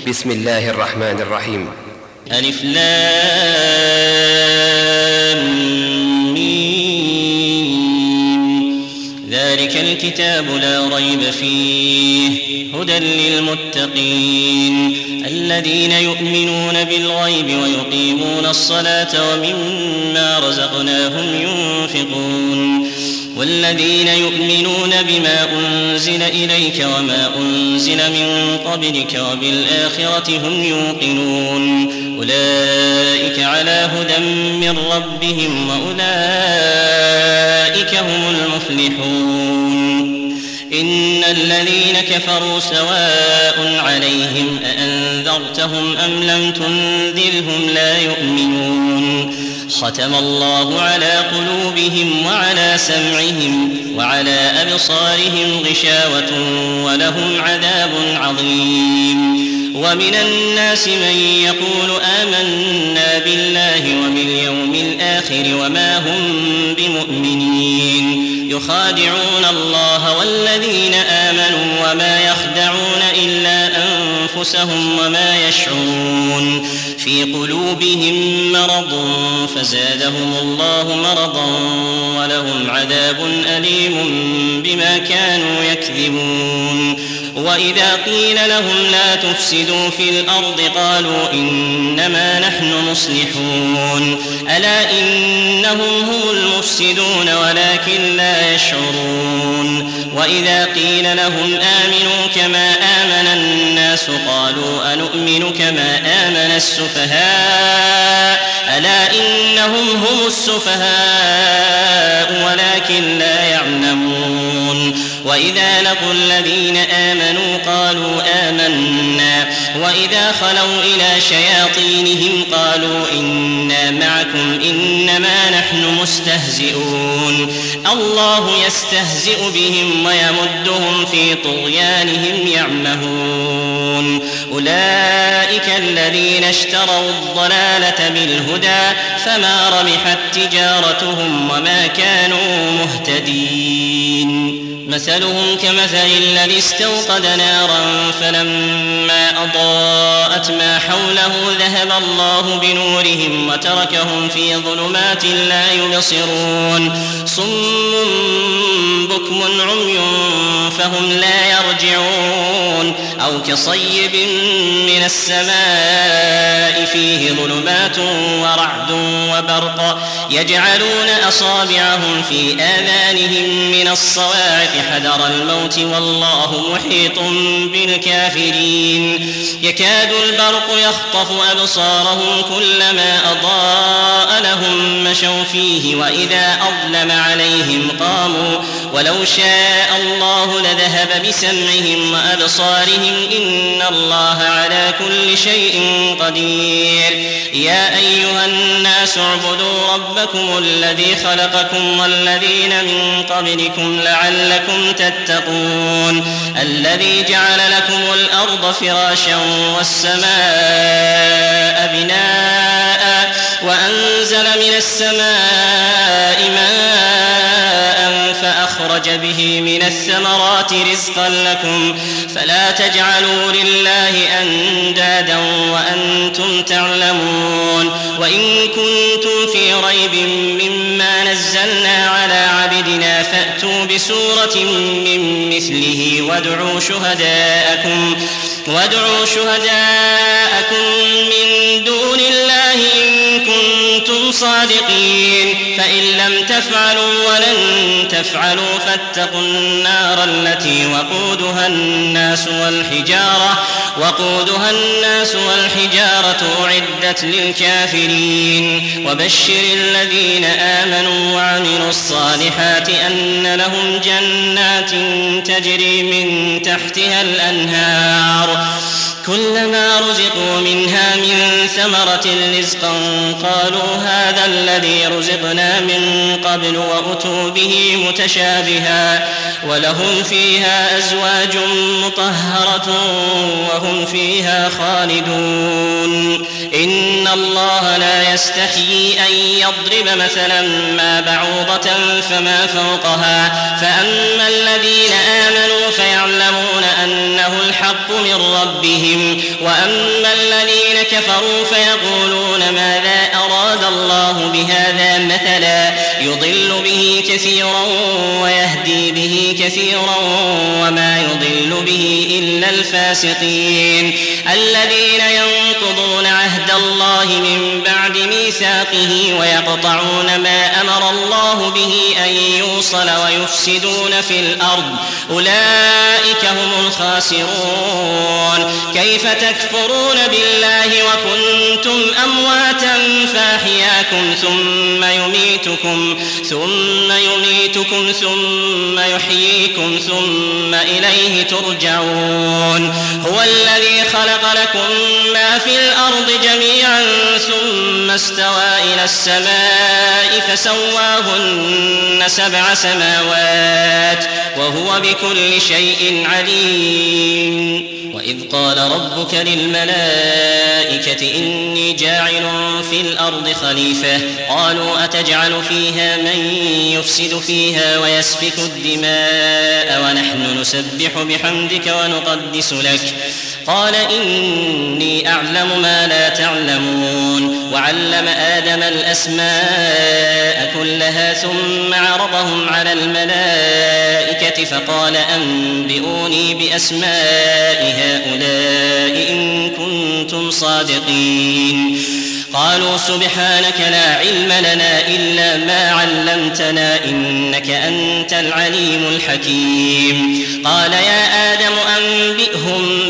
بسم الله الرحمن الرحيم. ألف لام ميم. ذلك الكتاب لا ريب فيه هدى للمتقين الذين يؤمنون بالغيب ويقيمون الصلاة ومما رزقناهم ينفقون والذين يؤمنون بما أنزل إليك وما أنزل من قبلك وبالآخرة هم يوقنون أولئك على هدى من ربهم وأولئك هم المفلحون. إن الذين كفروا سواء عليهم أأنذرتهم أم لم تنذرهم لا يؤمنون. ختم الله على قلوبهم وعلى سمعهم وعلى أبصارهم غشاوة ولهم عذاب عظيم. ومن الناس من يقول آمنا بالله وباليوم الآخر وما هم بمؤمنين يخادعون الله والذين آمنوا وما يخدعون إلا أنفسهم وما يشعرون. في قلوبهم مرض فزادهم الله مرضا ولهم عذاب أليم بما كانوا يكذبون. وإذا قيل لهم لا تفسدوا في الأرض قالوا إنما نحن مصلحون ألا إنهم هم المفسدون ولكن لا يشعرون. وإذا قيل لهم آمنوا كما آمن الناس قالوا أنؤمن كما آمن السفهاء ألا إنهم هم السفهاء ولكن لا يعلمون. وإذا لقوا الذين آمنوا قالوا آمنا وإذا خلوا إلى شياطينهم قالوا إنا معكم إنما نحن مستهزئون. الله يستهزئ بهم ويمدهم في طغيانهم يعمهون. أولئك الذين اشتروا الضلالة بالهدى فما ربحت تجارتهم وما كانوا مهتدين. مثلهم كمثل الذي استوقد نارا فلما أضاءت ما حوله ذهب الله بنورهم وتركهم في ظلمات لا يبصرون. صم بكم عمي فهم لا يرجعون. أو كصيب من السماء فيه ظلمات ورعد وبرق يجعلون أصابعهم في آذانهم من الصواعق حذر الموت والله محيط بالكافرين. يكاد البرق يخطف أبصارهم كلما أضاء لهم مشوا فيه وإذا أظلم عليهم قاموا ولو شاء الله لذهب بسمعهم وأبصارهم إن الله على كل شيء قدير. يا أيها الناس اعبدوا ربكم الذي خلقكم والذين من قبلكم لعلكم تتقون. الذي جعل لكم الأرض فراشا والسماء بناء وأنزل من السماء ماء فأخرج به من الثمرات رزقا لكم فلا تجعلوا لله أندادا وأنتم تعلمون. وإن كنتم في ريب مما نزلنا على عبدنا فأتوا بسورة من مثله وادعوا شهداءكم من دون الله إن كنتم صادقين. فإن لم تفعلوا ولن تفعلوا فاتقوا النار التي وقودها الناس والحجارة أعدت للكافرين. وبشر الذين آمنوا وعملوا الصالحات أن لهم جنات تجري من تحتها الأنهار كلما رزقوا منها من ثمرة رزقا قالوا هذا الذي رزقنا من قبل وأتوا به متشابها ولهم فيها أزواج مطهرة وهم فيها خالدون. إن الله لا يستحيي أن يضرب مثلا ما بعوضة فما فوقها فأما الذين آمنوا فيعلمون أنه الحق من ربهم ربهم. وأما الذين كفروا فيقولون ماذا أراد الله بهذا مثلا يضل به كثيرا ويهدي به كثيرا وما يضل به إلا الفاسقين الذين ينقضون عهد الله من بعد ميثاقه ويقطعون ما أمر الله به أن يوصل ويفسدون في الأرض أولئك هم الخاسرون. كيف تكفرون بالله وكنتم أمواتا فأحياكم ثم يميتكم ثم يحييكم ثم إليه ترجعون. هو الذي خلق لكم ما في الأرض جميعا ثم استوى إلى السماء فسواهن 7 سماوات وهو بكل شيء عليم. وإذ قال ربك للملائكة إني جاعل في الأرض خليفة قالوا أتجعل فيها من يفسد فيها ويسفك الدماء ونحن نسبح بحمدك ونقدس لك قال إني أعلم ما لا تعلمون. وعلم آدم الأسماء كلها ثم عرضهم على الملائكة فقال أنبئوني بأسماء هؤلاء إن كنتم صادقين. قالوا سبحانك لا علم لنا إلا ما علمتنا إنك أنت العليم الحكيم. قال يا آدم أنبئهم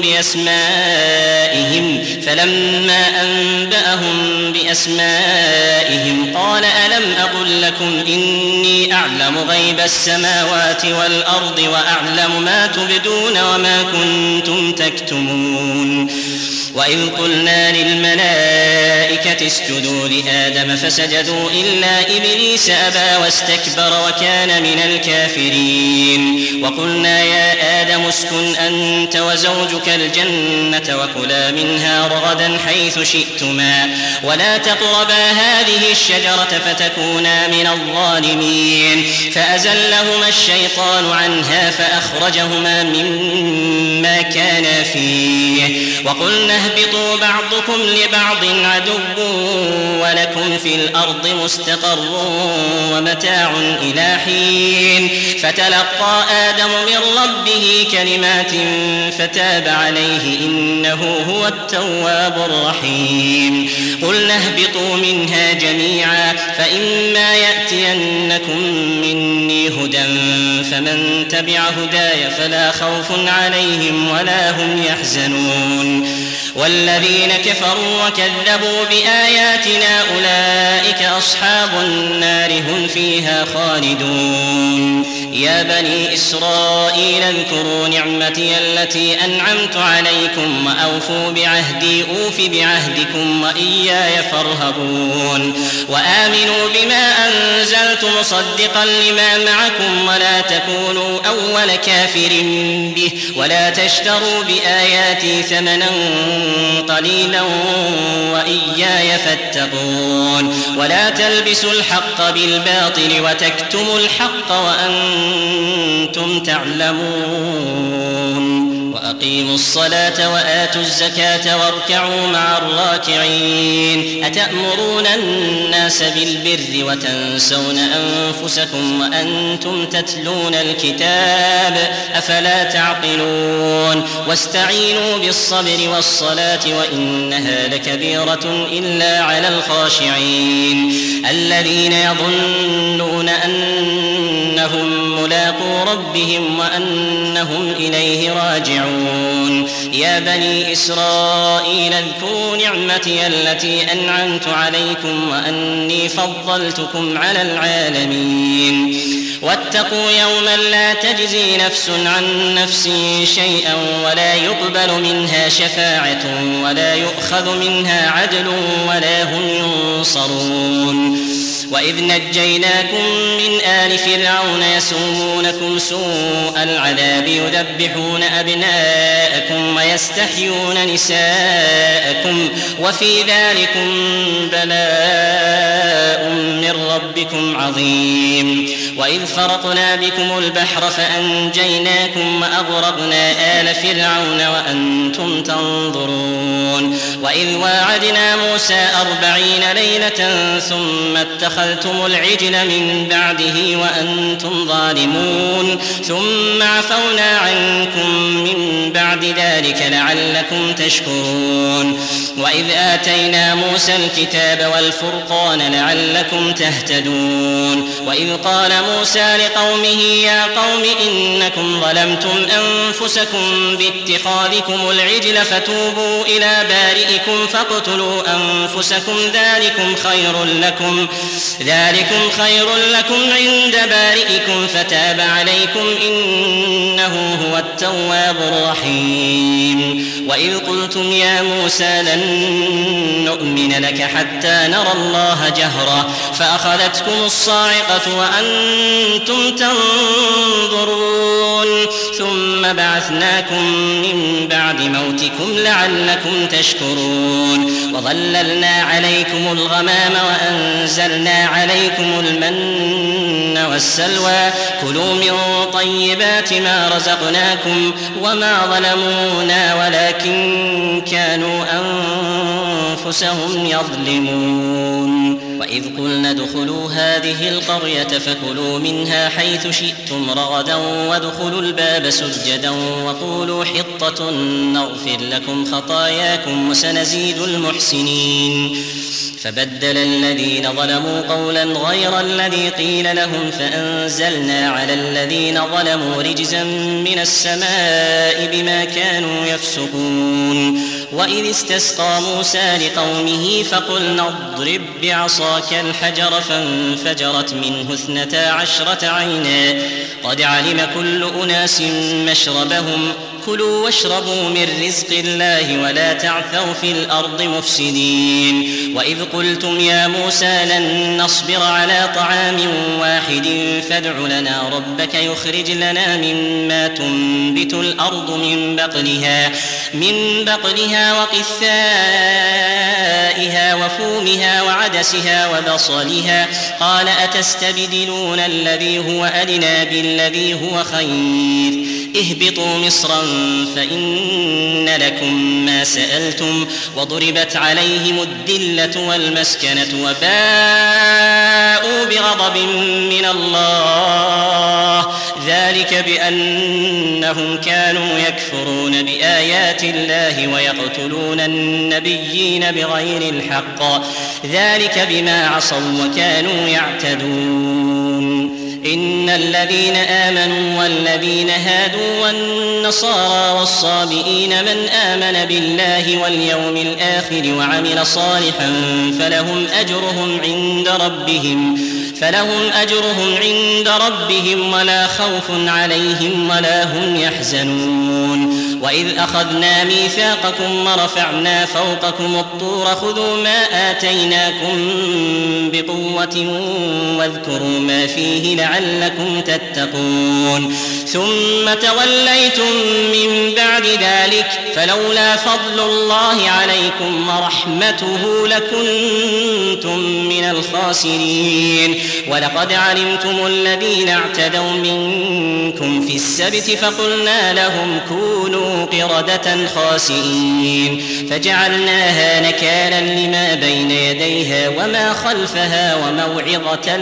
بأسمائهم فلما أنبأهم بأسمائهم قال ألم أقل لكم إني أعلم غيب السماوات والأرض وأعلم ما تبدون وما كنتم تكتمون. وإذ قلنا للملائكة اسجدوا لآدم فسجدوا إلا إبليس أبى واستكبر وكان من الكافرين. وقلنا يا آدم اسكن أنت وزوجك الجنة وكلا منها رغدا حيث شئتما ولا تقربا هذه الشجرة فتكونا من الظالمين. فأزلهما الشيطان عنها فأخرجهما مما كانا فيه. وقلنا اهبطوا بعضكم لبعض عدو ولكم في الأرض مستقر ومتاع إلى حين. فتلقى آدم من ربه كلمات فتاب عليه إنه هو التواب الرحيم. قلنا اهبطوا منها جميعا فإما يأتينكم مني هدى فمن تبع هداي فلا خوف عليهم ولا هم يحزنون. والذين كفروا وكذبوا بآياتنا أولئك أصحاب النار هم فيها خالدون. يا بني إسرائيل اذكروا نعمتي التي أنعمت عليكم وأوفوا بعهدي أوف بعهدكم وإياي فارهبون. وآمنوا بما أنزلت مصدقا لما معكم ولا تكونوا أول كافر به ولا تشتروا بآياتي ثمنا قليلا وإياي فاتقون. ولا تلبسوا الحق بالباطل وتكتموا الحق وأنتم تعلمون. وأقيموا الصلاة وآتوا الزكاة واركعوا مع الراكعين. أتأمرون الناس بالبر وتنسون أنفسكم وأنتم تتلون الكتاب أفلا تعقلون. واستعينوا بالصبر والصلاة وإنها لكبيرة إلا على الخاشعين الذين يظنون أنهم ملاقو ربهم وأنهم إليه راجعون. يا بني إسرائيل اذكروا نعمتي التي أنعمت عليكم وأني فضلتكم على العالمين. واتقوا يوما لا تجزي نفس عن نفس شيئا ولا يقبل منها شفاعة ولا يؤخذ منها عدل ولا هم ينصرون. وإذ نجيناكم من آل فرعون يسومونكم سوء العذاب يذبحون أبناءكم ويستحيون نساءكم وفي ذلكم بلاء من ربكم عظيم. وإذ فرقنا بكم البحر فأنجيناكم وأغرقنا آل فرعون وأنتم تنظرون وإذ واعدنا موسى 40 ليلة ثم اتخذتم العجل من بعده وأنتم ظالمون ثم عفونا عنكم من بعد ذلك لعلكم تشكرون وإذ آتينا موسى الكتاب والفرقان لعلكم تهتدون وإذ قال موسى لقومه يا قوم إنكم ظلمتم أنفسكم باتخاذكم العجل فتوبوا إلى بارئكم فاقتلوا أنفسكم ذلكم خير لكم عند بارئكم فتاب عليكم إنه هو التواب الرحيم وإذ قلتم يا موسى لن نؤمن لك حتى نرى الله جهرة فأخذتكم الصاعقة وأنتم تنظرون ثم بعثناكم من بعد موتكم لعلكم تشكرون وظللنا عليكم الغمام وأنزلنا عليكم المن والسلوى كلوا من طيبات ما رزقناكم وما ظلمونا ولكن كانوا أنفسهم يظلمون وإذ قلنا ادخلوا هذه القرية فكلوا منها حيث شئتم رغدا وادخلوا الباب سجدا وقولوا حطة نغفر لكم خطاياكم وسنزيد المحسنين فبدل الذين ظلموا قولا غير الذي قيل لهم فأنزلنا على الذين ظلموا رجزا من السماء بما كانوا يفسقون وإذ استسقى موسى لقومه فقلنا اضرب بعصاك الحجر فانفجرت منه 12 عينا قد علم كل أناس مشربهم كلوا واشربوا من رزق الله ولا تعثوا في الأرض مفسدين وإذ قلتم يا موسى لن نصبر على طعام واحد فادع لنا ربك يخرج لنا مما تنبت الأرض من بقلها وقثائها وفومها وعدسها وبصلها قال أتستبدلون الذي هو أدنى بالذي هو خير اهبطوا مصرا فإن لكم ما سألتم وضربت عليهم الذلة والمسكنة وباءوا بغضب من الله ذلك بأنهم كانوا يكفرون بآيات الله ويقتلون النبيين بغير الحق ذلك بما عصوا وكانوا يعتدون إن الذين آمنوا والذين هادوا والنصارى والصابئين من آمن بالله واليوم الآخر وعمل صالحا فلهم أجرهم عند ربهم ولا خوف عليهم ولا هم يحزنون وإذ أخذنا ميثاقكم ورفعنا فوقكم الطور خذوا ما آتيناكم بقوة واذكروا ما فيه لعلكم تتقون ثم توليتم من بعد ذلك فلولا فضل الله عليكم ورحمته لكنتم من الخاسرين ولقد علمتم الذين اعتدوا منكم في السبت فقلنا لهم كونوا قردة خاسئين فجعلناها نكالا لما بين يديها وما خلفها وموعظة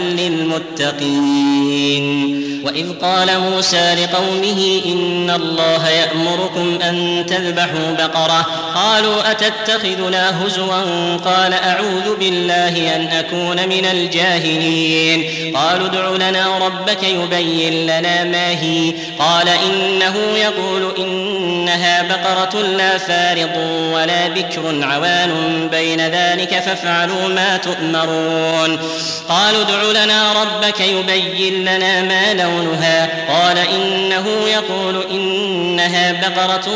للمتقين وإذ قال موسى لقومه إن الله يأمركم أن تذبحوا بقرة قالوا أتتخذنا هزوا قال أعوذ بالله أن أكون من الجاهلين قالوا ادع لنا ربك يبين لنا ما هي قال إنه يقول إنها بقرة لا فارض ولا بكر عوان بين ذلك فافعلوا ما تؤمرون قالوا ادع لنا ربك يبين لنا ما لونها قال إنه يقول إنها بقرة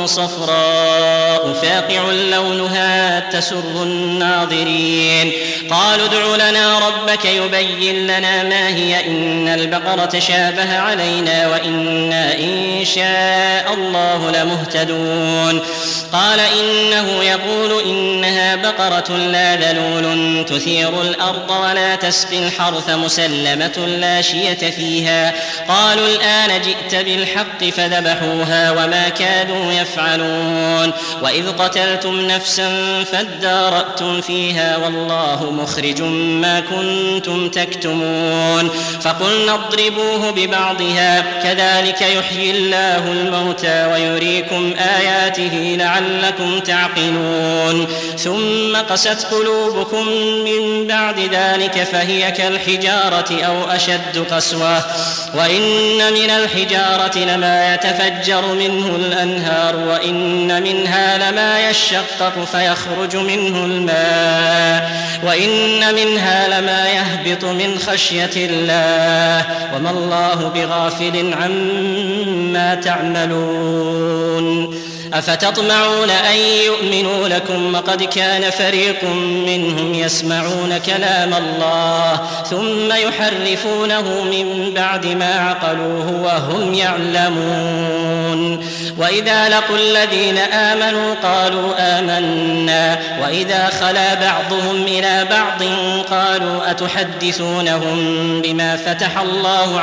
صفراء فاقع لونها تسر الناظرين قالوا ادع لنا ربك يبين لنا ما هي إن البقرة شابه علينا وإنا إن شاء الله لمهتدون. قال إنه يقول إنها بقرة لا ذلول تثير الأرض ولا تسقي الحرث مسلمة لا شية فيها. قالوا الآن جئت بالحق فذبحوها وما كادوا يفعلون. وإذ قتلتم نفسا فادارأتم فيها والله مخرج ما كنتم تكتمون. فقلنا اضربوه ببعضها كذلك يحيي الله الموتى ويريكم آياته لعلكم تعقلون. ثم قست قلوبكم من بعد ذلك فهي كالحجارة أو أشد قسوة. وإن من الحجارة لما يتفجر منه الأنهار وإن منها لما يشقق فيخرج منه الماء وإن منها لما يهبط من خشية الله وما الله بغافل عما تعملون. أفتطمعون أن يؤمنوا لكم وقد كان فريق منهم يسمعون كلام الله ثم يحرفونه من بعد ما عقلوه وهم يعلمون. وإذا لقوا الذين آمنوا قالوا آمنا وإذا خلا بعضهم إلى بعض قالوا أتحدثونهم بما فتح الله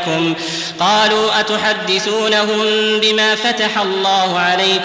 عليكم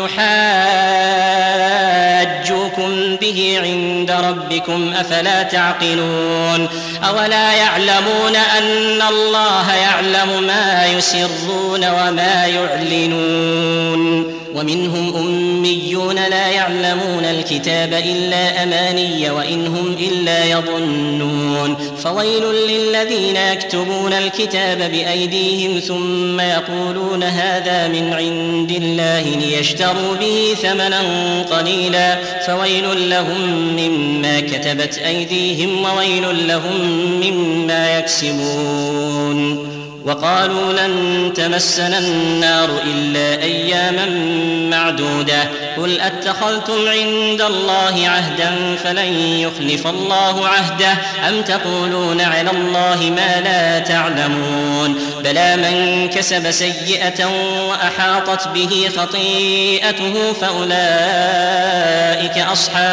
ليحاجوكم به عند ربكم أفلا تعقلون. أولا يعلمون أن الله يعلم ما يسرون وما يعلنون. ومنهم أميون لا يعلمون الكتاب إلا أماني وإن هم إلا يظنون. فويل للذين يكتبون الكتاب بأيديهم ثم يقولون هذا من عند الله ليشتروا به ثمنا قليلا فويل لهم مما كتبت أيديهم وويل لهم مما يكسبون. وقالوا لن تمسنا النار إلا أياما معدودة قل أتخذتم عند الله عهدا فلن يخلف الله عهده أم تقولون على الله ما لا تعلمون. بلى من كسب سيئة وأحاطت به خطيئته فأولئك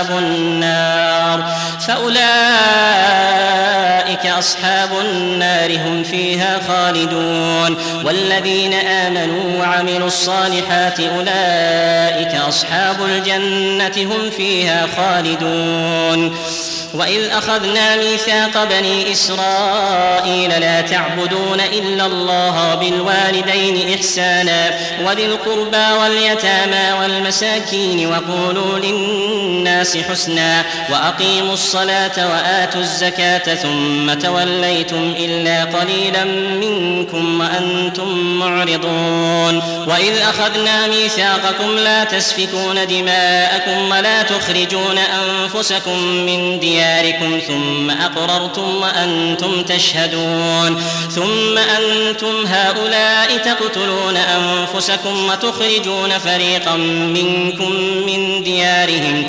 أصحاب النار هم فيها خالدون. والذين آمنوا وعملوا الصالحات أولئك أصحاب الجنة هم فيها خالدون. وإذ أخذنا ميثاق بني إسرائيل لا تعبدون إلا الله بالوالدين إحسانا وذي القربى واليتامى والمساكين وقولوا للناس حسنا وأقيموا الصلاة وآتوا الزكاة ثم توليتم إلا قليلا منكم وأنتم معرضون. وإذ أخذنا ميثاقكم لا تسفكون دماءكم ولا تخرجون أنفسكم من دياركم ثم أقررتم وأنتم تشهدون. ثم أنتم هؤلاء تقتلون أنفسكم وتخرجون فريقا منكم من ديارهم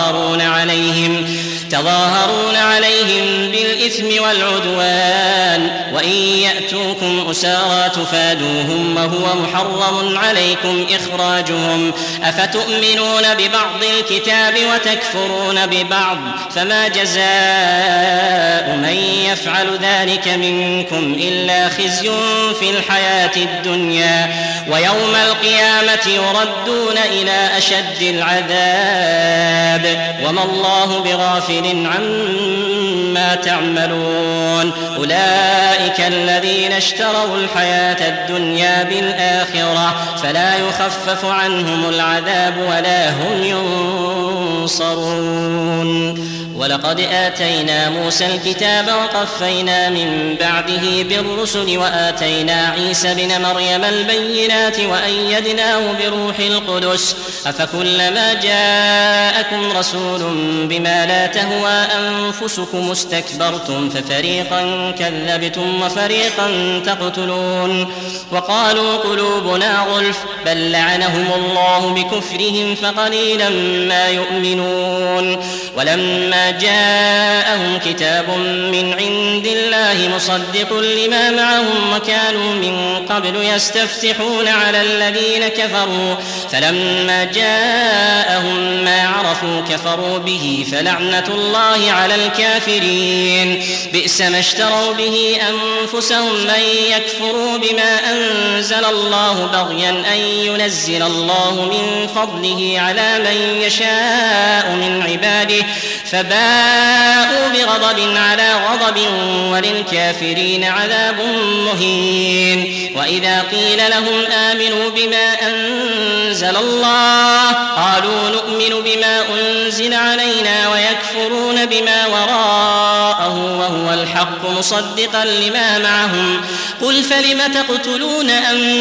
تظاهرون عليهم بالإثم والعدوان وإن يأتوكم أسارى تفادوهم وهو محرم عليكم إخراجهم. أفتؤمنون ببعض الكتاب وتكفرون ببعض فما جزاء من يفعل ذلك منكم إلا خزي في الحياة الدنيا ويوم القيامة يردون إلى أشد العذاب وما الله بغافل عما تعملون. أولئك الذين اشتروا الحياة الدنيا بالآخرة فلا يخفف عنهم العذاب ولا هم ينصرون. ولقد آتينا موسى الكتاب وقفينا من بعده بالرسل وآتينا عيسى بن مريم البينات وأيدناه بروح القدس. أفكلما جاءكم رسول بما لا تهوى أنفسكم استكبرتم ففريقا كذبتم وفريقا تقتلون. وقالوا قلوبنا غلف بل لعنهم الله بكفرهم فقليلا ما يؤمنون. ولما فلما جاءهم كتاب من عند الله مصدق لما معهم وكانوا من قبل يستفتحون على الذين كفروا فلما جاءهم ما عرفوا كفروا به فلعنة الله على الكافرين بئس ما اشتروا به أنفسهم من يكفروا بما أنزل الله بغيا أن ينزل الله من فضله على من يشاء من عباده فباءوا بغضب على غضب وللكافرين عذاب مهين وإذا قيل لهم آمنوا بما أنزل الله قالوا نؤمن بما أنزل علينا ويكفرون بما وراءه وهو الحق مصدقا لما معهم قل فلم تقتلون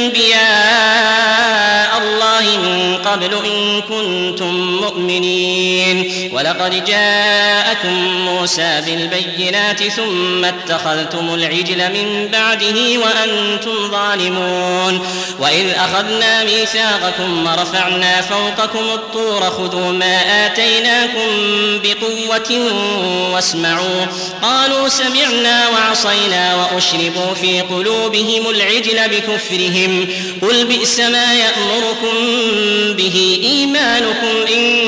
أنبياء الله من قبل إن كنتم مؤمنين ولقد جاءكم موسى بالبينات ثم اتخذتم العجل من بعده وأنتم ظالمون وإذ أخذنا ميثاقكم ورفعنا فوقكم الطور خذوا ما آتيناكم بقوة واسمعوا قالوا سمعنا وعصينا وأشربوا في قلوبهم العجل بكفرهم قل بئس ما يأمركم به إيمانكم إن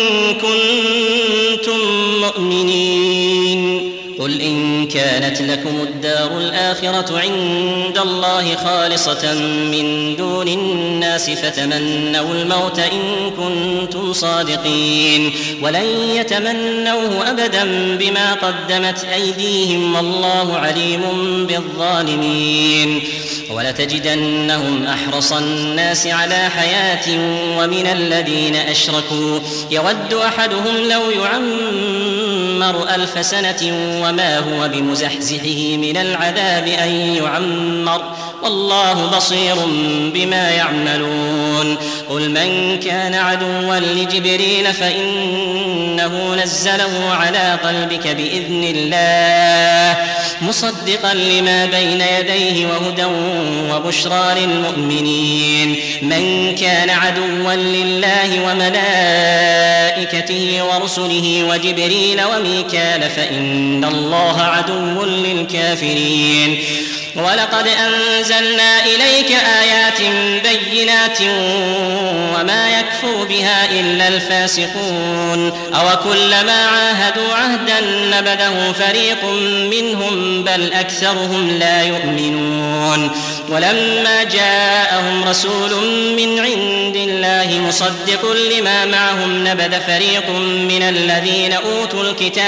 كنتم مؤمنين قل إن كانت لكم الدار الآخرة عند الله خالصة من دون الناس فتمنوا الموت إن كنتم صادقين ولن يتمنوه أبدا بما قدمت أيديهم والله عليم بالظالمين ولتجدنهم أحرص الناس على حياة ومن الذين أشركوا يود أحدهم لو يعمر 1000 سنة وما هو بمزحزحه من العذاب أن يعمر والله بصير بما يعملون قل من كان عدوا لجبريل فإنه نزله على قلبك بإذن الله مصدقا لما بين يديه وهدى وبشرى للمؤمنين من كان عدوا لله وملائكته ورسله وجبريل وميكال فإن الله عدو للكافرين ولقد أنزلنا إليك آيات بينات وما يكفر بها إلا الفاسقون أوكلما عاهدوا عهدا نبذه فريق منهم بل أكثرهم لا يؤمنون ولما جاءهم رسول من عند الله مصدق لما معهم نبذ فريق من الذين أوتوا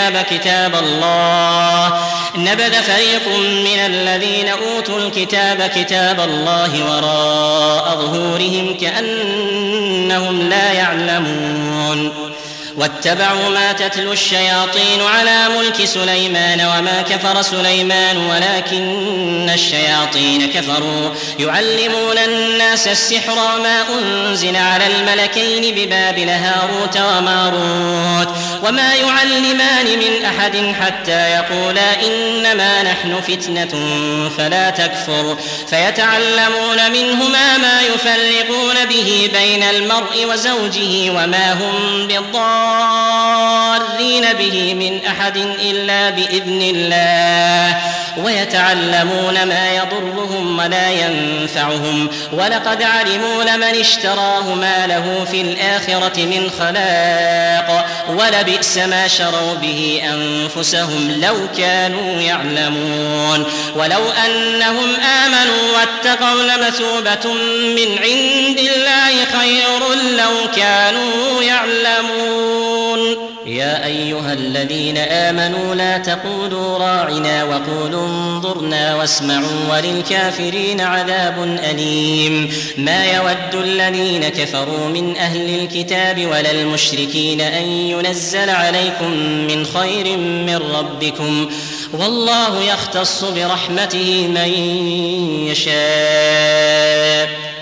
الكتاب كتاب الله وراء ظهورهم كأنهم لا يعلمون واتبعوا ما تتلو الشياطين على ملك سليمان وما كفر سليمان ولكن الشياطين كفروا يعلمون الناس السحر وما أنزل على الملكين ببابل هاروت وماروت وما يعلمان من أحد حتى يقولا إنما نحن فتنة فلا تكفر فيتعلمون منهما ما يفرقون به بين المرء وزوجه وما هم بالضارين به من أحد إلا بإذن الله ويتعلمون ما يضرهم ولا ينفعهم ولقد علموا لمن اشتراه ما له في الآخرة من خلاق ولبئس ما شروا به أنفسهم لو كانوا يعلمون ولو أنهم آمنوا واتقوا لمثوبة من عند الله خير لو كانوا يعلمون يا أيها الذين آمنوا لا تقولوا راعنا وقولوا انظرنا واسمعوا وللكافرين عذاب أليم ما يود الذين كفروا من أهل الكتاب ولا المشركين أن ينزل عليكم من خير من ربكم والله يختص برحمته من يشاء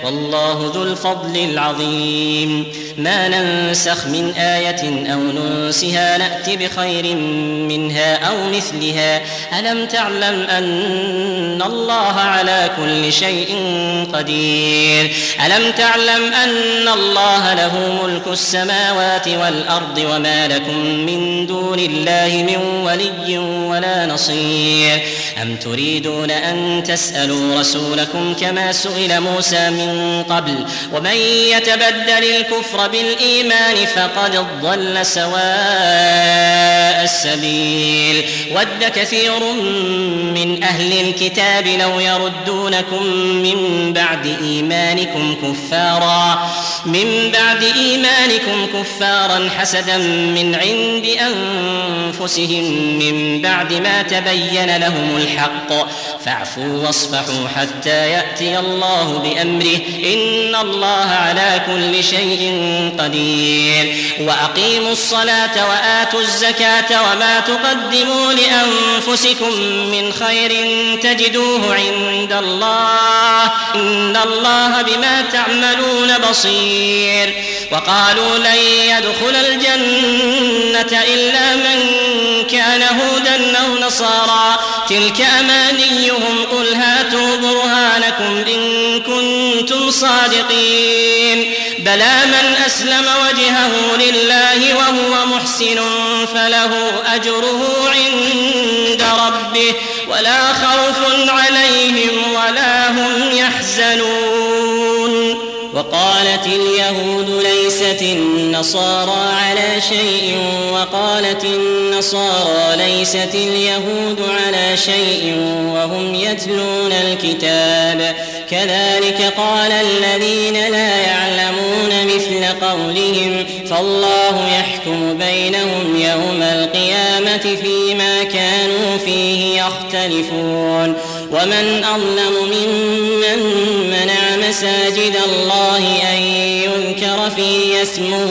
والله ذو الفضل العظيم. ما ننسخ من آية أو ننسها نأت بخير منها أو مثلها. ألم تعلم أن الله على كل شيء قدير؟ ألم تعلم أن الله له ملك السماوات والأرض وما لكم من دون الله من ولي ولا نصير؟ أم تريدون أن تسألوا رسولكم كما سئل موسى من قبل؟ ومن يتبدل الكفر بالإيمان فقد ضل سواء السبيل. ود كثير من أهل الكتاب لو يردونكم من بعد إيمانكم كفارا حسدا من عند أنفسهم من بعد ما تبين لهم الحق، فاعفوا واصفحوا حتى يأتي الله بأمره، إن الله على كل شيء قدير. وأقيموا الصلاة وآتوا الزكاة وما تقدموا لأنفسكم من خير تجدوه عند الله، إن الله بما تعملون بصير. وقالوا لن يدخل الجنة إلا من كان هودا أو نصارى، تلك أمانيهم، قل هاتوا برهانكم إن كنتم صادقين. بلى من أسلم وجهه لله وهو محسن فله أجره عند ربه ولا خوف عليهم ولا هم يحزنون. وقالت اليهود ليست النصارى على شيء وقالت النصارى ليست اليهود على شيء وهم يتلون الكتاب، كذلك قال الذين لا يعلمون مثل قولهم، فالله يحكم بينهم يوم القيامة فيما كانوا فيه يختلفون. ومن أظلم ممن منع مساجد الله أن يذكر فيه اسمه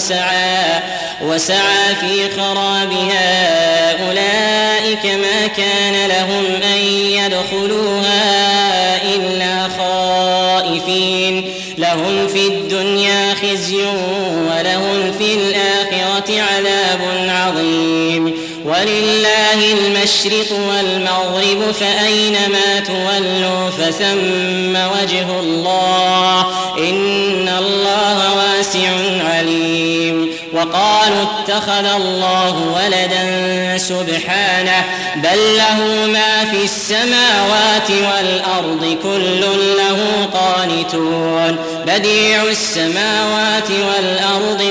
وسعى في خرابها، أولئك ما كان لهم أن يدخلوها إلا خائفين، لهم في الدنيا خزي ولهم في الآخرة عذاب عظيم. ولله المشرق والمغرب فأينما تولوا فثم وجه الله، إن الله واسع عليم. وقالوا اتخذ الله ولدا سبحانه، بل له ما في السماوات والأرض كل له قانتون، بديع السماوات والأرض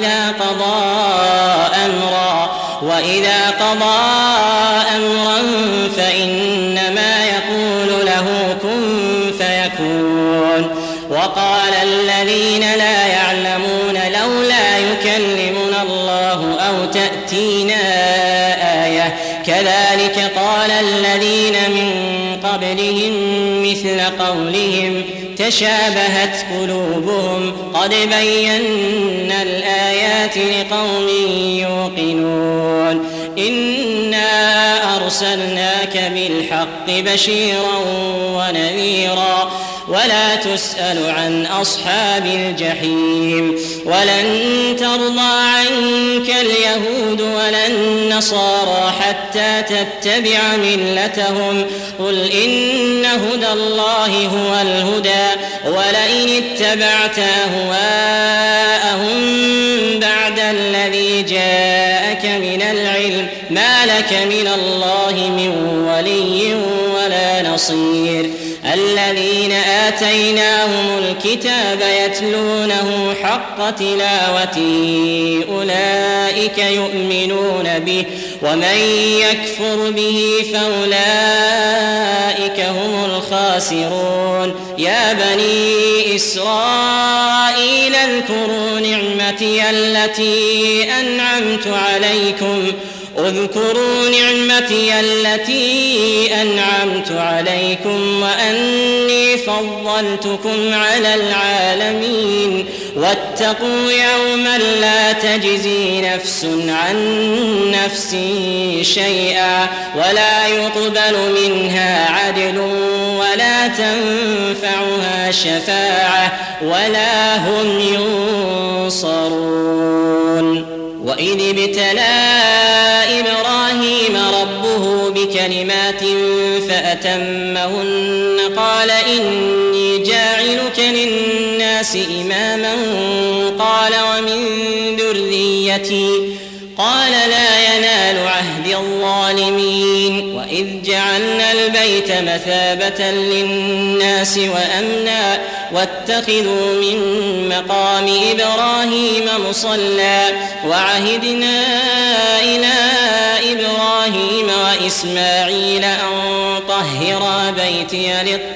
وإذا قضى أمرا فإنما يقول له كن فيكون. وقال الذين لا يعلمون لولا يكلمنا الله أو تأتينا آية، كذلك قال الذين من قبلهم مثل قولهم تشابهت قلوبهم، قد بينا الآيات لقوم يوقنون. إنا أرسلناك بالحق بشيرا ونذيرا، ولا تسأل عن أصحاب الجحيم. ولن ترضى عنك اليهود ولا النصارى حتى تتبع ملتهم، قل إن هدى الله هو الهدى، ولئن اتبعت أهواءهم بعد الذي جاءك من العلم ما لك من الله من ولي ولا نصير. الذين آتيناهم الكتاب يتلونه حق تلاوته أولئك يؤمنون به، ومن يكفر به فأولئك هم الخاسرون. يا بني إسرائيل اذكروا نعمتي التي أنعمت عليكم اذكروا نعمتي التي أنعمت عليكم وأني فضلتكم على العالمين واتقوا يوما لا تجزي نفس عن نفس شيئا ولا يقبل منها عدل ولا تنفعها شفاعة ولا هم ينصرون. وإذ ابتلى إبراهيم ربه بكلمات فأتمهن قال إني جاعلك للناس إماما قال ومن ذريتي قال لا ينال عهد الظالمين. وإذ جعلنا البيت مثابة للناس وأمنا واتخذوا من مقام إبراهيم مصلى وعهدنا إلى إبراهيم وإسماعيل أن طهرا بيتي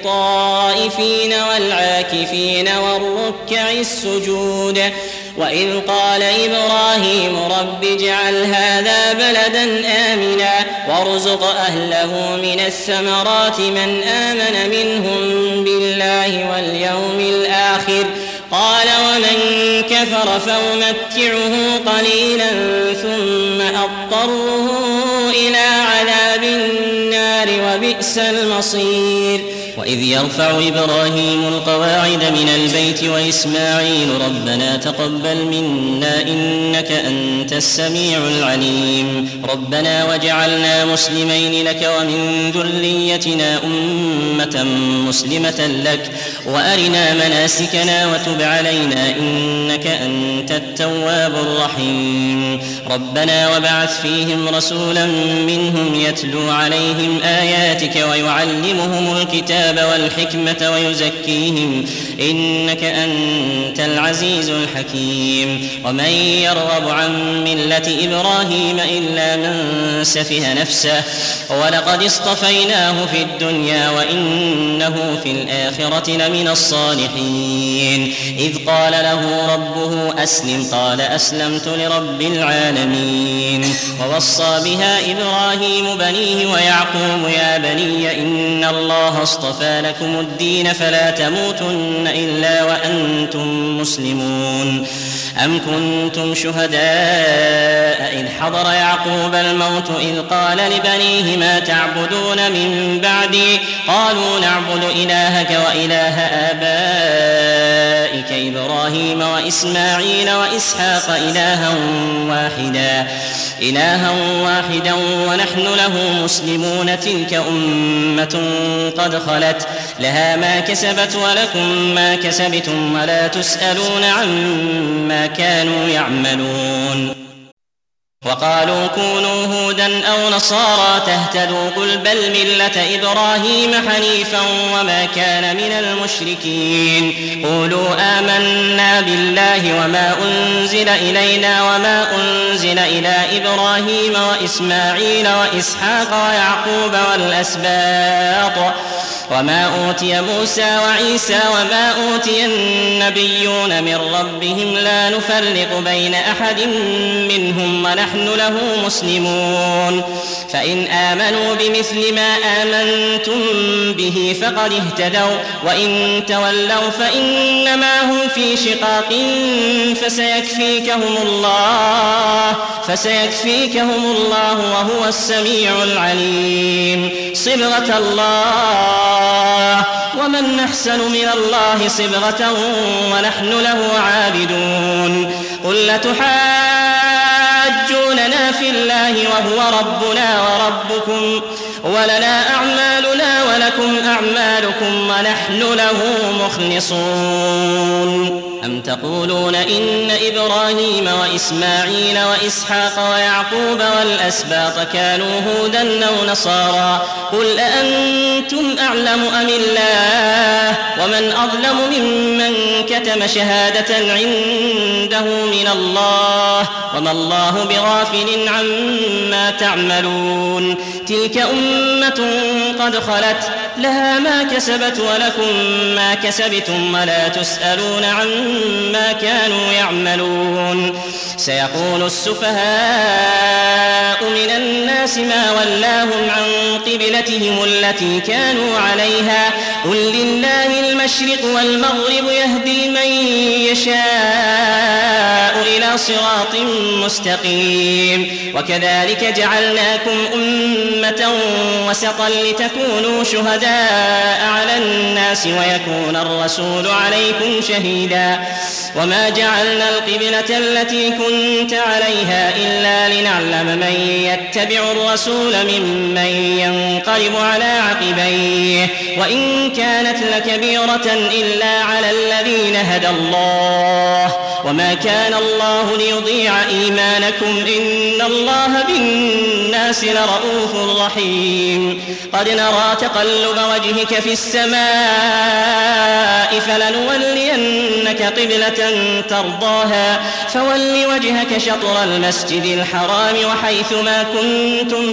للطائفين والعاكفين والركع السجود. وإذ قال إبراهيم رب اجعل هذا بلدا آمنا وارزق أهله من الثمرات من آمن منهم بالله واليوم الآخر قال ومن كفر فأمتعه قليلا ثم أضطره إلى عذاب النار وبئس المصير. وإذ يرفع إبراهيم القواعد من البيت وإسماعيل ربنا تقبل منا إنك أنت السميع العليم ربنا وجعلنا مسلمين لك ومن ذريتنا أمة مسلمة لك وأرنا مناسكنا وتب علينا إنك أنت التواب الرحيم ربنا وبعث فيهم رسولا منهم يتلو عليهم آياتك ويعلمهم الكتاب والحكمة ويزكيهم إنك أنت العزيز الحكيم. ومن يرغب عن ملة إبراهيم إلا من سفه نفسه ولقد اصطفيناه في الدنيا وإنه في الآخرة لمن الصالحين. إذ قال له ربه أسلم قال أسلمت لرب العالمين. ووصى بها إبراهيم بنيه ويعقوب يا بني إن الله اصطفى لكم الدين فلا تموتن إلا وأنتم مسلمون. أم كنتم شهداء إذ حضر يعقوب الموت إذ قال لبنيه ما تعبدون من بعدي قالوا نعبد إلهك وإله آبائك إبراهيم وإسماعيل وإسحاق إلها واحدا ونحن له مسلمون تلك أمة قد خلت لها ما كسبت ولكم ما كسبتم ولا تسألون عما كانوا يعملون. وقالوا كونوا هودا أو نصارى تهتدوا قل بل ملة إبراهيم حنيفا وما كان من المشركين. قولوا آمنا بالله وما أنزل إلينا وما أنزل إلى إبراهيم وإسماعيل وإسحاق ويعقوب والأسباط وما أوتي موسى وعيسى وما أوتي النبيون من ربهم لا نفرق بين أحد منهم ونحن له مسلمون. فإن آمنوا بمثل ما آمنتم به فقد اهتدوا وإن تولوا فإنما هم في شقاق فسيكفيكهم الله وهو السميع العليم. صبغة الله ومن أحسن من الله صبغة ونحن له عابدون. قل لتحاجوننا في الله وهو ربنا وربكم ولنا أعمالنا ولكم أعمالكم ونحن له مخلصون. أم تقولون إن إبراهيم وإسماعيل وإسحاق ويعقوب والأسباط كانوا هودا أو نصارى قل أأنتم أعلم أم الله ومن أظلم ممن كتم شهادة عنده من الله وما الله بغافل عما تعملون. تلك أمة قد خلت لها ما كسبت ولكم ما كسبتم ولا تسألون عما كانوا يعملون. سيقول السفهاء من الناس ما ولاهم عن قبلتهم التي كانوا عليها قل لله المشرق والمغرب يهدي من يشاء إلى صراط مستقيم. وكذلك جعلناكم أمة وسطا لتكونوا شهداء على الناس ويكون الرسول عليكم شهيدا. وما جعلنا القبلة التي كنت عليها إلا لنعلم من يتبع الرسول ممن ينقلب على عقبيه وإن كانت لكبيرة إلا على الذين هدى الله وما كان الله ليضيع إيمانكم إن الله بالناس لرؤوف رحيم. قد نرى تقلب وجهك في السماء فلنولينك قبلة ترضاها فول وجهك شطر المسجد الحرام وحيثما كنتم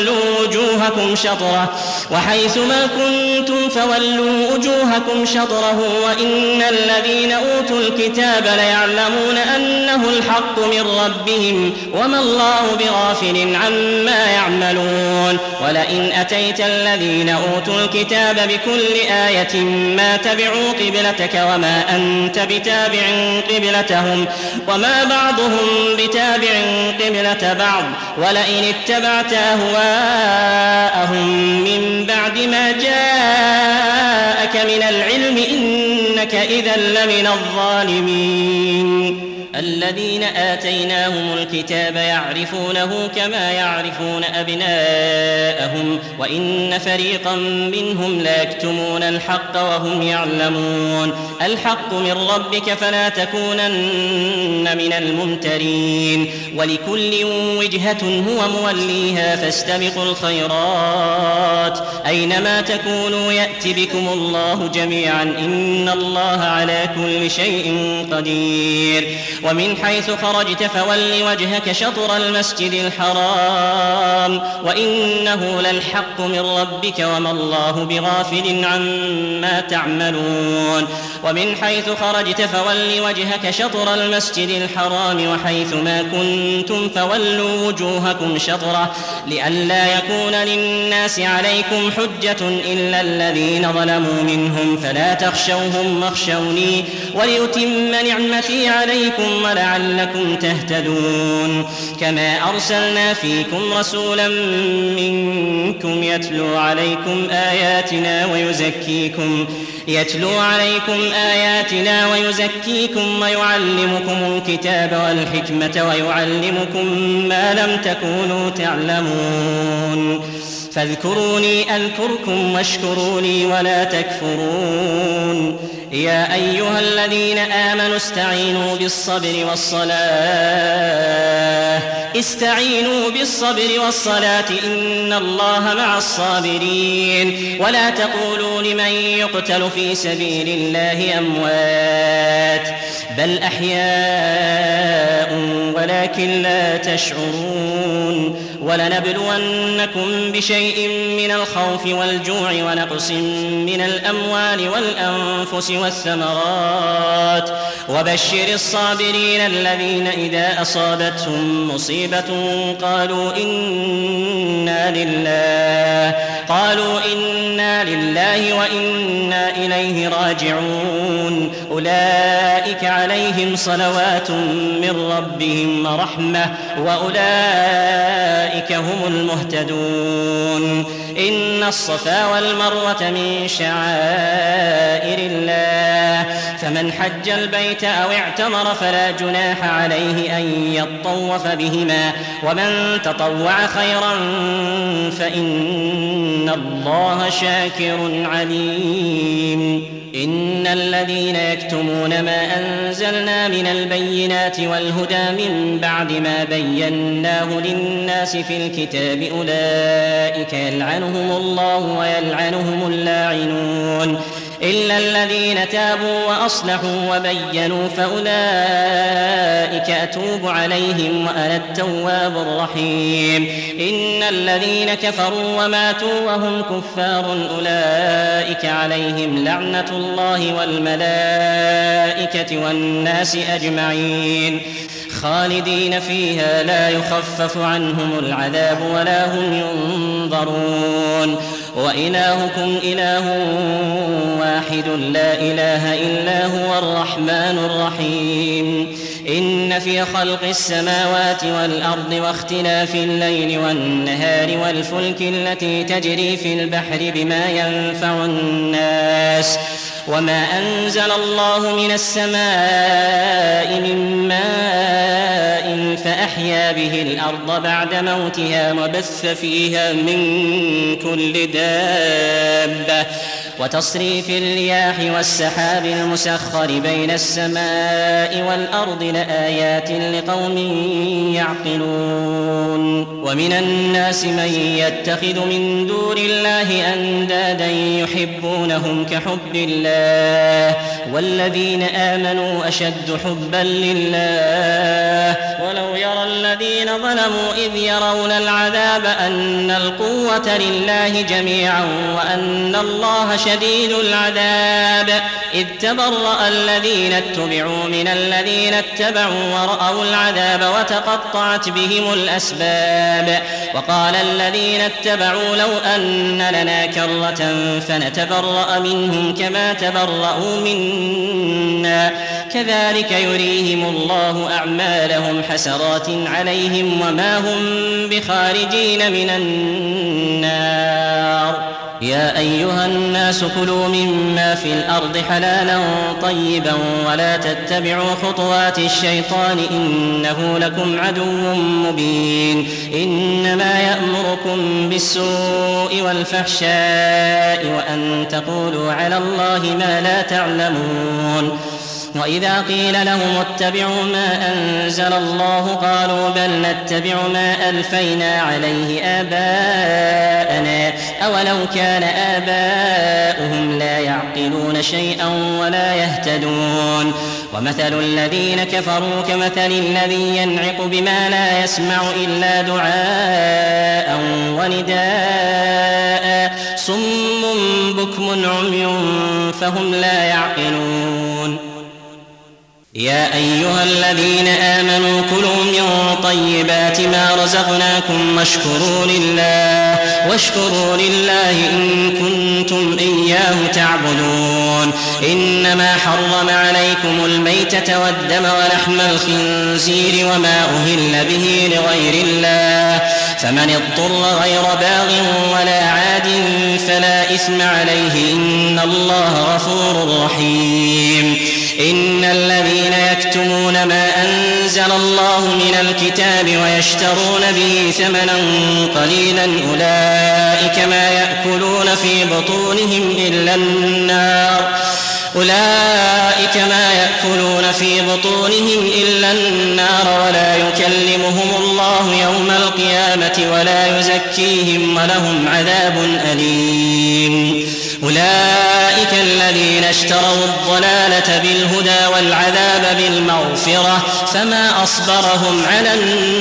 فولوا وجوهكم شطره وإن الذين أوتوا الكتاب ليعلمون أنه الحق من ربهم وما الله بغافل عما يعملون. ولئن أتيت الذين أوتوا الكتاب بكل آية ما تبعوا قبلتك وما أنت بتابع قبلتهم وما بعضهم بتابع قبلة بعض ولئن اتبعت أهواءهم من بعد ما جاءك من العلم إنك إذا لمن الظالمين. الذين آتيناهم الكتاب يعرفونه كما يعرفون أبناءهم وإن فريقا منهم لا يكتمون الحق وهم يعلمون. الحق من ربك فلا تكونن من الممترين. ولكل وجهة هو موليها فاستبقوا الخيرات أينما تكونوا يأت بكم الله جميعا إن الله على كل شيء قدير. ومن حيث خرجت فول وجهك شطر المسجد الحرام وإنه للحق من ربك وما الله بغافل عما تعملون. ومن حيث خرجت فول وجهك شطر المسجد الحرام وحيثما كنتم فولوا وجوهكم شطره لئلا يكون للناس عليكم حجة إلا الذين ظلموا منهم فلا تخشوهم واخشوني وليتم نعمتي عليكم ولعلكم تهتدون. كما أرسلنا فيكم رسولا منكم يتلو عليكم آياتنا ويزكيكم ويعلمكم الكتاب والحكمة ويعلمكم ما لم تكونوا تعلمون. فاذكروني أذكركم واشكروا لي ولا تكفرون. يا أيها الذين آمنوا استعينوا بالصبر والصلاة إن الله مع الصابرين. ولا تقولوا لمن يقتل في سبيل الله أموات بل أحياء ولكن لا تشعرون. ولنبلونكم بشيء من الخوف والجوع ونقص من الأموال والأنفس والثمرات وبشر الصابرين الذين إذا أصابتهم مصيبة قالوا إنا لله وإنا إليه راجعون. أولئك عليهم صلوات من ربهم ورحمة وأولئك هم المهتدون. إن الصفا والمروة من شعائر الله فمن حج البيت أو اعتمر فلا جناح عليه أن يطوف بهما ومن تطوع خيرا فإن الله شاكر عليم. إن الذين يكتمون ما أنزلنا من البينات والهدى من بعد ما بيناه للناس في الكتاب أولئك يلعنهم الله ويلعنهم اللاعنون. إلا الذين تابوا وأصلحوا وبينوا فأولئك أتوب عليهم وأنا التواب الرحيم. إن الذين كفروا وماتوا وهم كفار أولئك عليهم لعنة الله والملائكة والناس أجمعين خالدين فيها لا يخفف عنهم العذاب ولا هم ينظرون. وإلهكم إله واحد لا إله إلا هو الرحمن الرحيم. إن في خلق السماوات والأرض واختلاف الليل والنهار والفلك التي تجري في البحر بما ينفع الناس وما أنزل الله من السماء من ماء فأحيا به الأرض بعد موتها وبث فيها من كل دابة وتصريف الرياح والسحاب المسخر بين السماء والأرض لآيات لقوم يعقلون. ومن الناس من يتخذ من دون الله أندادا يحبونهم كحب الله والذين آمنوا أشد حبا لله. ولو يرى الذين ظلموا إذ يرون العذاب أن القوة لله جميعا وأن الله شديد العذاب إذ تبرأ الذين اتبعوا من الذين اتبعوا ورأوا العذاب وتقطعت بهم الأسباب. وقال الذين اتبعوا لو أن لنا كرة فنتبرأ منهم كما تبرأوا منا كذلك يريهم الله أعمالهم حسرات عليهم وما هم بخارجين من النار. يا أيها الناس كلوا مما في الأرض حلالا طيبا ولا تتبعوا خطوات الشيطان إنه لكم عدو مبين. إنما يأمركم بالسوء والفحشاء وأن تقولوا على الله ما لا تعلمون. وإذا قيل لهم اتبعوا ما أنزل الله قالوا بل نتبع ما ألفينا عليه آباءنا أولو كان آباؤهم لا يعقلون شيئا ولا يهتدون. ومثل الذين كفروا كمثل الذي ينعق بما لا يسمع إلا دعاء ونداء صم بكم عمي فهم لا يعقلون. يا أيها الذين آمنوا كلوا من طيبات ما رزقناكم واشكروا لله إن كنتم إياه تعبدون. إنما حرم عليكم الميتة والدم ولحم الخنزير وما أهل به لغير الله فمن اضطر غير باغ ولا عاد فلا إثم عليه إن الله غفور رحيم. إن الذين يكتمون ما أنزل الله من الكتاب ويشترون به ثمنا قليلا أولئك ما يأكلون في بطونهم إلا النار ولا يكلمهم الله يوم القيامة ولا يزكيهم ولهم عذاب أليم. أولئك الذين اشتروا الضلالة بالهدى والعذاب بالمغفرة فما أصبرهم على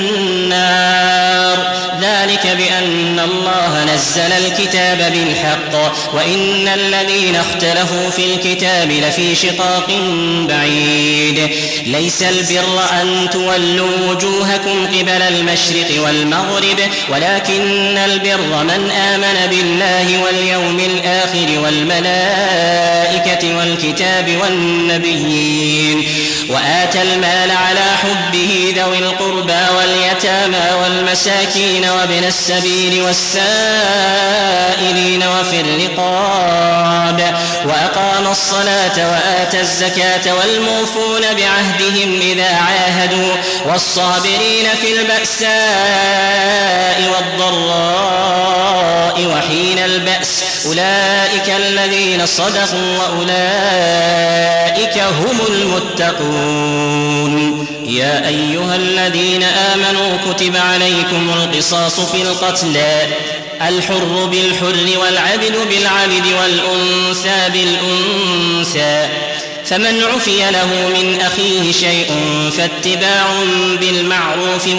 النار ذلك بأن الله نزل الكتاب بالحق وإن الذين اختلفوا في الكتاب لفي شقاق بعيد. ليس البر أن تولوا وجوهكم قبل المشرق والمغرب ولكن البر من آمن بالله واليوم الآخر والملائكة والكتاب والنبيين وآتى المال على حبه ذوي القربى واليتامى والمساكين وابن السبيل والسائلين وفي الرقاب وأقام الصلاة وآتى الزكاة والموفون بعهدهم إذا عاهدوا والصابرين في البأساء والضراء وحين البأس أولئك الذين صدقوا وأولئك هم المتقون. يا أيها الذين آمنوا كتب عليكم القصاص في القتلى الحر بالحر والعبد بالعبد والأنثى بالأنثى. فمن عفي له من أخيه شيء فاتباع بالمعروف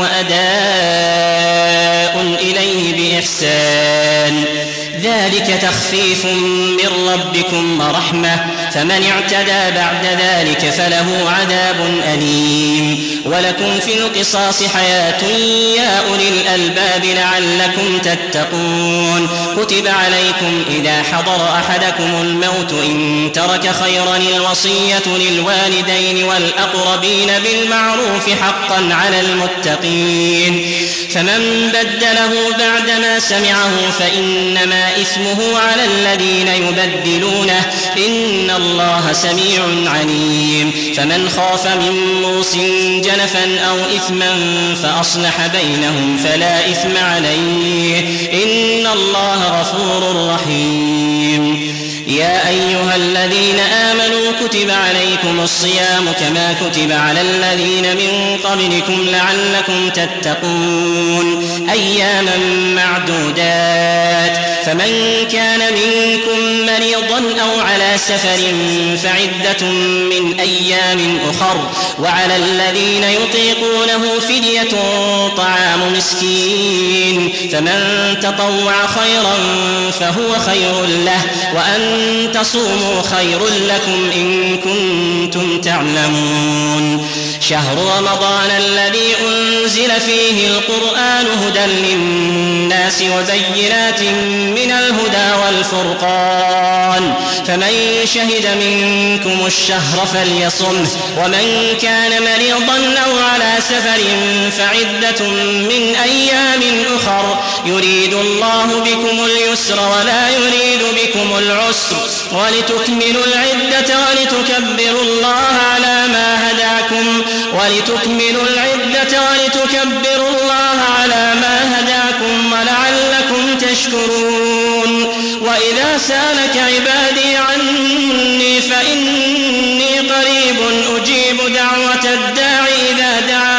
وأداء إليه بإحسان، ذلك تخفيف من ربكم ورحمة، فمن اعتدى بعد ذلك فله عذاب أليم. ولكم في القصاص حياة يا أولي الألباب لعلكم تتقون. كتب عليكم إذا حضر أحدكم الموت إن ترك خيرا الوصية للوالدين والأقربين بالمعروف حقا على المتقين. فمن بدله بعدما سمعه فإنما إثمه على الذين يبدلونه، إن الله سميع عليم. فمن خاف من موص جنفا أو إثما فأصلح بينهم فلا إثم عليه، إن الله غفور رحيم. يا أيها الذين آمنوا كتب عليكم الصيام كما كتب على الذين من قبلكم لعلكم تتقون، أياما معدودات. فمن كان منكم مريضا أو على سفر فعدة من أيام أخر، وعلى الذين يطيقونه فدية طعام مسكين، فمن تطوع خيرا فهو خير له، وأن تصوموا خير لكم إن كنتم تعلمون. شهر رمضان الذي أنزل فيه القرآن هدى للناس وبينات من الهدى والفرقان، فمن شهد منكم الشهر فليصمه، ومن كان مريضا أو على سفر فعدة من أيام أخر، يريد الله بكم اليسر ولا يريد بكم العسر، ولتكملوا العدة ولتكبروا الله على ما هداكم ولعلكم تشكرون. وإذا سألك عبادي عني فإني قريب أجيب دعوة الداع إذا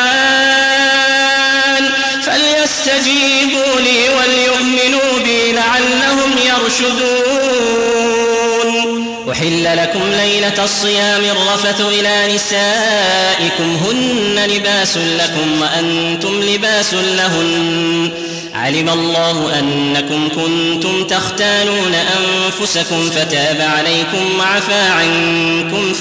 دعان، فليستجيبوا لي وليؤمنوا بي لعلهم يرشدون. أحل لكم ليلة الصيام الرفث إلى نسائكم هن لباس لكم وأنتم لباس لهن، علم الله أنكم كنتم تختانون أنفسكم فتاب عليكم وعفى عنكم،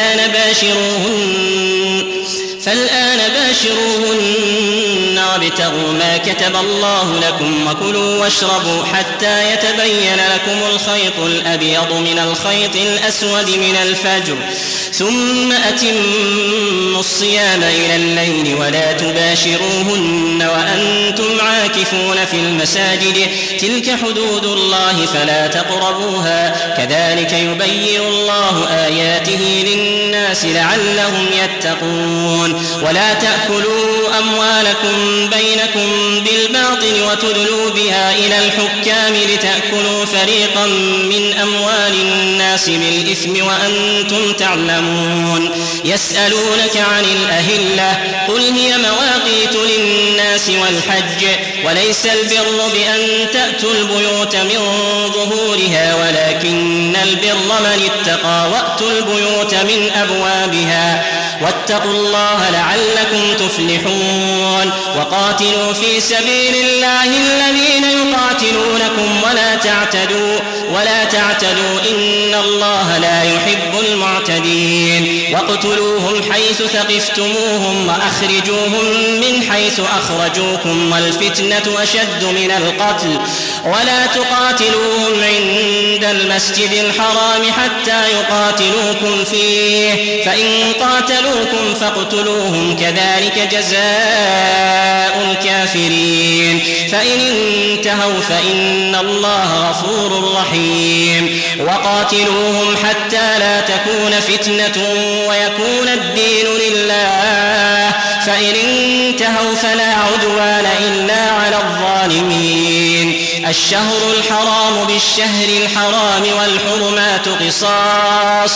فالآن باشروهن وابتغوا ما كتب الله لكم، وكلوا واشربوا حتى يتبين لكم الخيط الأبيض من الخيط الأسود من الفجر، ثم أتموا الصيام إلى الليل ولا تباشروهن وأنتم عاكفون في المساجد، تلك حدود الله فلا تقربوها، كذلك يبين الله آياته للناس لعلهم يتقون. ولا تأكلوا أموالكم بينكم بالباطل وتدلوا بها إلى الحكام لتأكلوا فريقا من أموال الناس بالإثم وأنتم تعلمون. يسألونك عن الأهلة قل هي مواقيت للناس والحج، وليس البر بأن تأتوا البيوت من ظهورها ولكن البر من اتقى، وأتوا البيوت من أبوابها، واتقوا الله لعلكم تفلحون. وقاتلوا في سبيل الله الذين يقاتلونكم ولا تعتدوا إن الله لا يحب المعتدين. واقتلوهم حيث ثقفتموهم وأخرجوهم من حيث أخرجوكم، والفتنة أشد من القتل، ولا تقاتلوهم عند المسجد الحرام حتى يقاتلوكم فيه، فإن قاتلوكم فاقتلوهم، كذلك جزاء الكافرين. فإن انتهوا فإن الله غفور رحيم. وقاتلوهم حتى لا تكون فتنة ويكون الدين لله، فإن انتهوا فلا عدوان إلا على الظالمين. الشهر الحرام بالشهر الحرام والحرمات قصاص،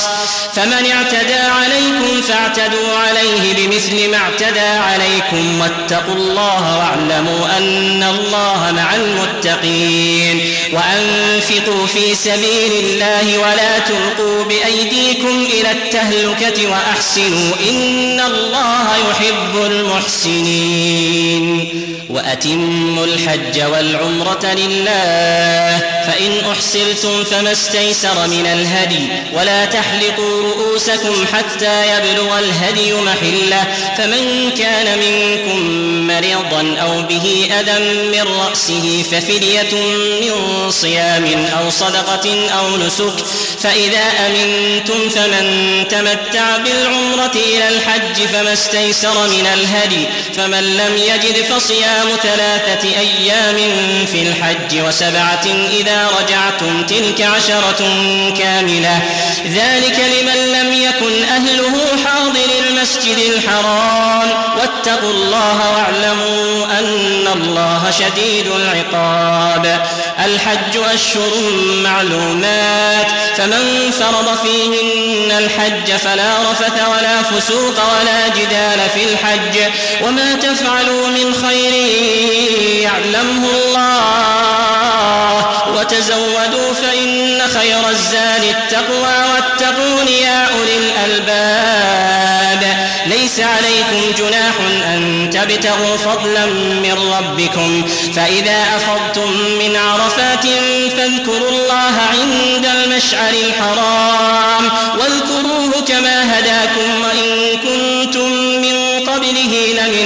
فمن اعتدى عليكم فاعتدوا عليه بمثل ما اعتدى عليكم واتقوا الله واعلموا أن الله مع المتقين وأنفقوا في سبيل الله ولا تلقوا بأيديكم إلى التهلكة وأحسنوا إن الله يحب المحسنين وأتموا الحج والعمرة لله فإن أحصرتم فما استيسر من الهدي ولا تحلقوا رؤوسكم حتى يبلغ الهدي محله فمن كان منكم مريضا أو به أذى من رأسه ففدية من صيام أو صدقة أو نسك فإذا أمنتم فمن تمتع بالعمرة إلى الحج فما استيسر من الهدي فمن لم يجد فصيام 3 أيام في الحج و7 إذا رجعتم تلك 10 كاملة ذلك لمن لم يكن أهله حاضر المسجد الحرام واتقوا الله واعلموا أن الله شديد العقاب الحج أشهر معلومات فمن فرض فيهن الحج فلا رفث ولا فسوق ولا جدال في الحج وما تفعلوا من خير يعلمه الله وتزودوا فإن خير الزاد التقوى واتقون يا أولي الألباب ليس عليكم جناح أن تبتغوا فضلا من ربكم فإذا أفضتم من عرفات فاذكروا الله عند المشعر الحرام واذكروه كما هداكم وإن كنتم من قبله لمن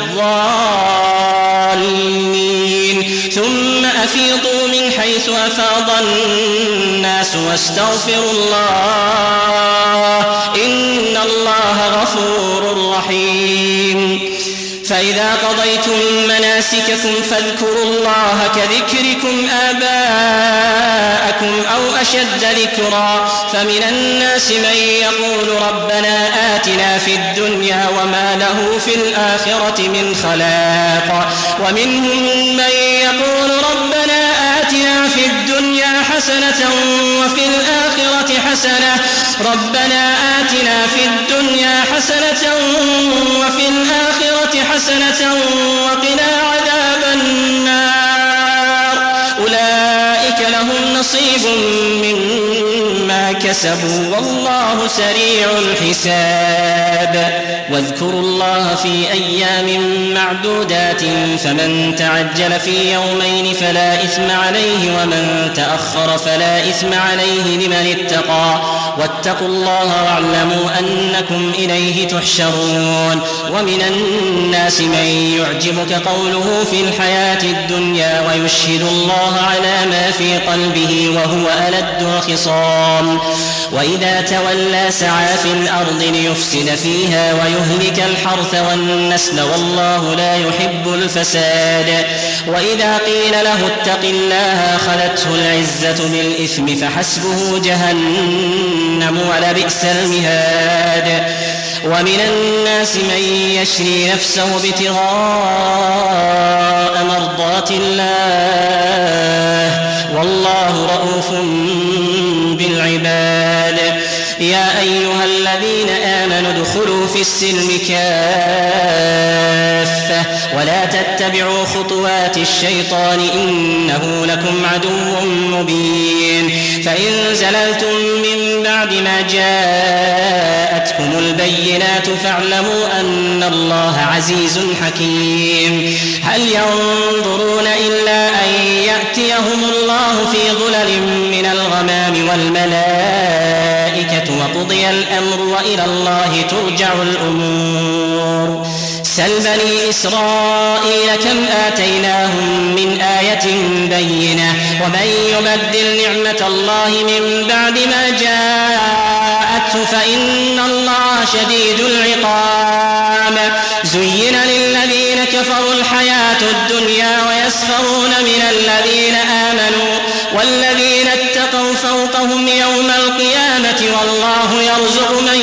الضالين ثم أفيضوا من حيث أفاض الناس واستغفروا الله إن الله غفور رحيم فإذا قضيتم مناسككم فاذكروا الله كذكركم آباءكم أو أشد ذكرا فمن الناس من يقول ربنا آتنا في الدنيا وما له في الآخرة من خلاق ومنهم من يقول ربنا آتنا في الدنيا حسنة وفي الآخرة حسنة ربنا آتنا في الدنيا حسنة وفي الآخرة حسنة وقنا عذاب النار أولئك لهم نصيب مما كسبوا والله سريع الحساب واذكروا الله في أيام معدودات فمن تعجل في يومين فلا إثم عليه ومن تأخر فلا إثم عليه لمن اتقى واتقوا الله واعلموا أنكم إليه تحشرون ومن الناس من يعجبك قوله في الحياة الدنيا ويشهد الله على ما في قلبه وهو ألد الخصام وإذا تولى سعى في الأرض ليفسد فيها ويهلك الحرث والنسل والله لا يحب الفساد وإذا قيل له اتق الله أخذته العزة بالإثم فحسبه جهنم ولبئس المهاد ومن الناس من يشري نفسه ابتغاء مرضات الله والله رؤوف بالعباد يا أيها الذين آمنوا ادخلوا في السلم كافة ولا تتبعوا خطوات الشيطان إنه لكم عدو مبين فإن زللتم من بعد ما جاءتكم البينات فاعلموا أن الله عزيز حكيم هل ينظرون إلا أن يأتيهم الله في ظلل من الغمام والملائكة وقضي الأمر وإلى الله ترجع الأمور سل بني إسرائيل كم آتيناهم من آية بينة ومن يبدل نعمة الله من بعد ما جاءته فإن الله شديد العقاب زين للذين كفروا الحياة الدنيا ويسخرون من الذين آمنوا والذين اتقوا فوقهم يوم القيامة والله يرزق من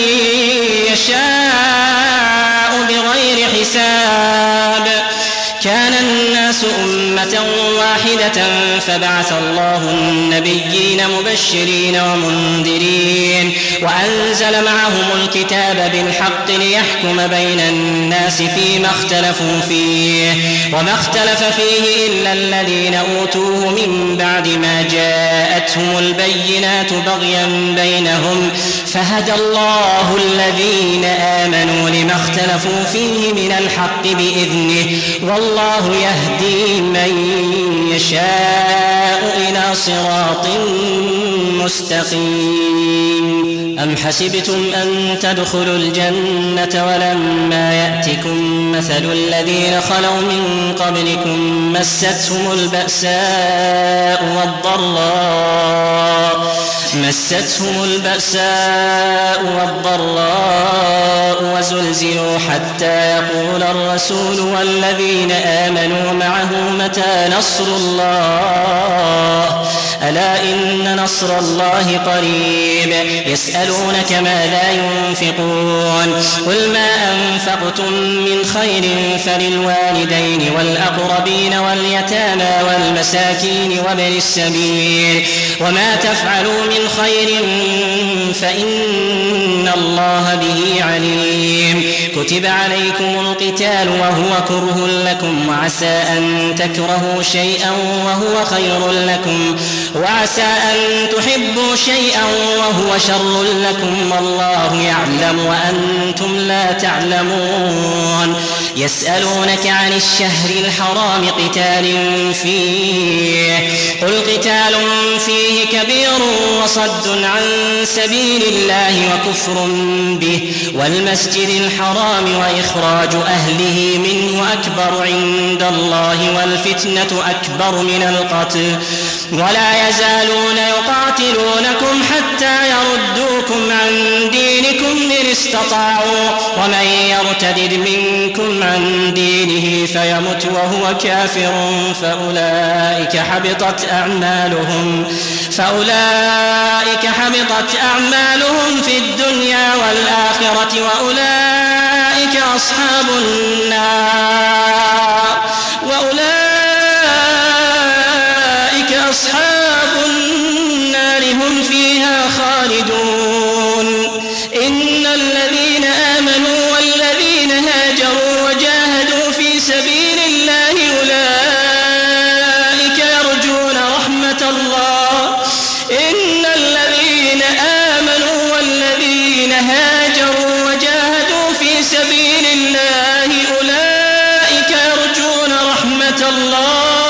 يشاء بغير حساب كان الناس أمة واحدة فبعث الله النبيين مبشرين ومنذرين وأنزل معهم الكتاب بالحق ليحكم بين الناس فيما اختلفوا فيه وما اختلف فيه إلا الذين أوتوه من بعد ما جاءتهم البينات بغيا بينهم فهدى الله الذين آمنوا لما اختلفوا فيه من الحق بإذنه والله يهدي من يشاء إلى صراط مستقيم. أم حسبتم أن تدخلوا الجنة ولما يأتكم مثل الذين خلوا من قبلكم مستهم البأساء والضراء وزلزلوا حتى يقول الرسول والذين آمنوا معه متى نصر الله ألا إن نصر الله قريب. يسألونك ماذا ينفقون قل ما أنفقتم من خير فللوالدين والأقربين واليتامى والمساكين وابن السبيل وما تفعلوا من خير فإن الله به عليم. كتب عليكم القتال وهو كره لكم وعسى أن تكرهوا شيئا وهو خير لكم وعسى أن تحبوا شيئا وهو شر لكم والله يعلم وأنتم لا تعلمون. يسألونك عن الشهر الحرام قتال فيه قل قتال فيه كبير وصد عن سبيل الله وكفر به والمسجد الحرام وإخراج أهله منه أكبر عند الله والفتنة أكبر من القتل ولا يزالون يقاتلونكم حتى يردوكم عن دينكم إن استطاعوا ومن يرتد منكم عن دينه فيمت وهو كافر فأولئك حبطت أعمالهم في الدنيا والآخرة وأولئك أصحاب النار هم فيها خالدون. إن الذين آمنوا والذين هاجروا وجاهدوا في سبيل الله أولئك يرجون رحمة الله. إن الذين آمنوا والذين هاجروا وجاهدوا في سبيل الله أولئك يرجون رحمة الله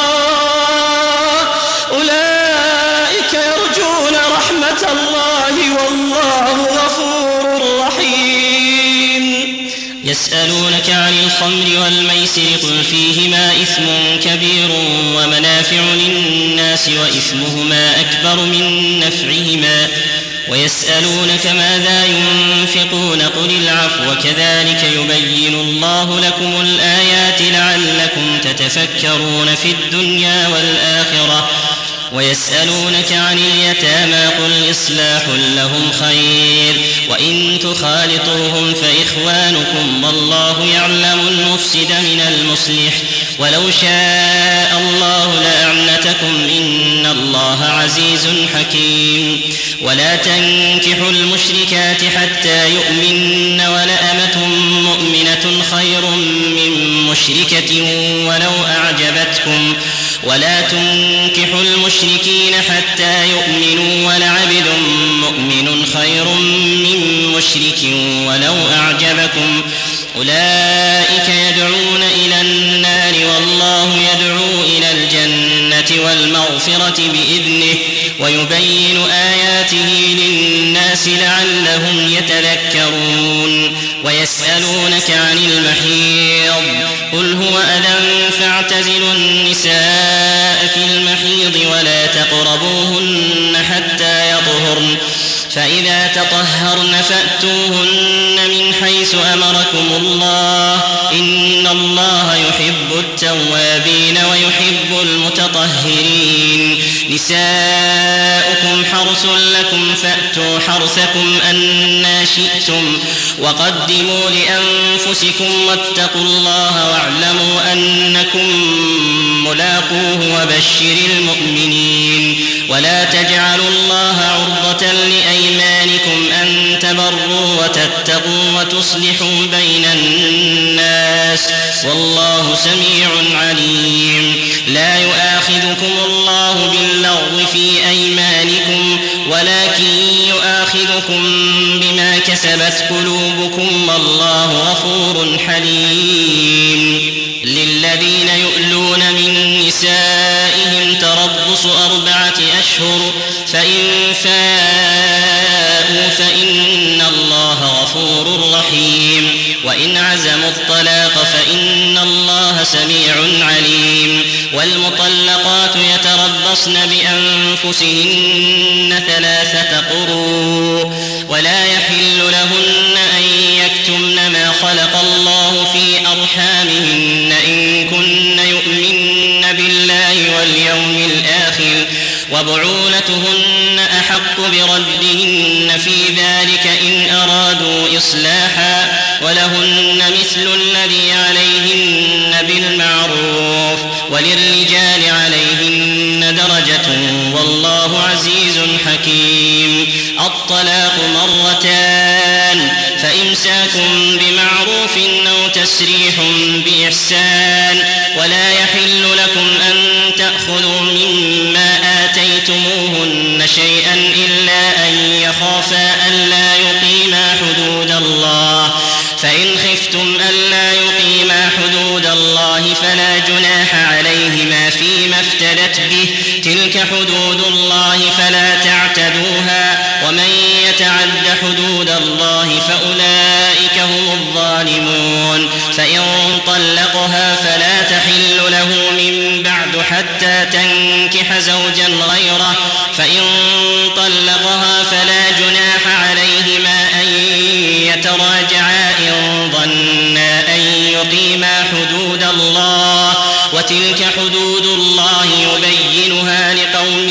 والله غفور رحيم. يسألونك عن الخمر والميسر قل فيهما إثم كبير ومنافع للناس وإثمهما أكبر من نفعهما ويسألونك ماذا ينفقون قل العفو كذلك يبين الله لكم الآيات لعلكم تتفكرون في الدنيا والآخرة. ويسألونك عن اليتامى قل إصلاح لهم خير وإن تخالطوهم فإخوانكم والله يعلم المفسد من المصلح ولو شاء الله لأعنتكم إن الله عزيز حكيم. ولا تنكحوا المشركات حتى يؤمن ولأمة مؤمنة خير من مشركة ولو أعجبتكم ولا تنكحوا المشركين حتى يؤمنوا ولعبد مؤمن خير من مشرك ولو أعجبكم أولئك يدعون إلى النار والله يدعو إلى الجنة والمغفرة بإذنه ويبين آياته للناس لعلهم يتذكرون. ويسألونك عن المحيض قل هو أذى فاعتزلوا النساء في المحيض ولا تقربوهن حتى يطهرن فإذا تطهرن فأتوهن من حيث أمركم الله إن الله يحب التوابين ويحب المتطهرين. نساؤكم حرث لكم فأتوا حرثكم أنى شئتم وقدموا لأنفسكم واتقوا الله واعلموا أنكم ملاقوه وبشر المؤمنين. ولا تجعلوا الله عرضة لأيمانكم أن تبروا وتتقوا وتصلحوا بين الناس والله سميع عليم. لا يؤاخذكم الله باللغو في أيمانكم ولكن يؤاخذكم بما كسبت قلوبكم والله غفور حليم. للذين يؤلون من نسائهم تربص 4 أشهر فإن فاءوا فإن الله غفور رحيم. وإن عزموا الطلاق فإن الله سميع عليم. والمطلقات يتربصن بأنفسهن 3 قروء ولا يحل لهن أن يكتمن ما خلق الله في أرحامهن إن كن يؤمن بالله واليوم الآخر وبعولتهن أحق بردهن في ذلك إن أرادوا إصلاحا ولهن مثل الذي عليهن بالمعروف وللرجال عليهن درجة والله عزيز حكيم. الطلاق 2 فإمساك بمعروف أو تسريح بإحسان. ولا يحل لكم أن تأخذوا مما آتيتموهن شيئا إلا أن يخافا ألا يقيما حدود الله فإن خفتم ألا يقيما حدود الله فلا جناح عليهما فيما افتدت به تلك حدود الله فلا تعتدوها ومن يتعد حدود الله فأولئك هم الظالمون. فإن طلقها فلا تحل له من بعد حتى تنكح زوجا غيره فإن طلقها فلا جناح عليهما أن يتراجعا إن ظنا أن يقيما حدود الله وتلك حدود الله يبينها لقوم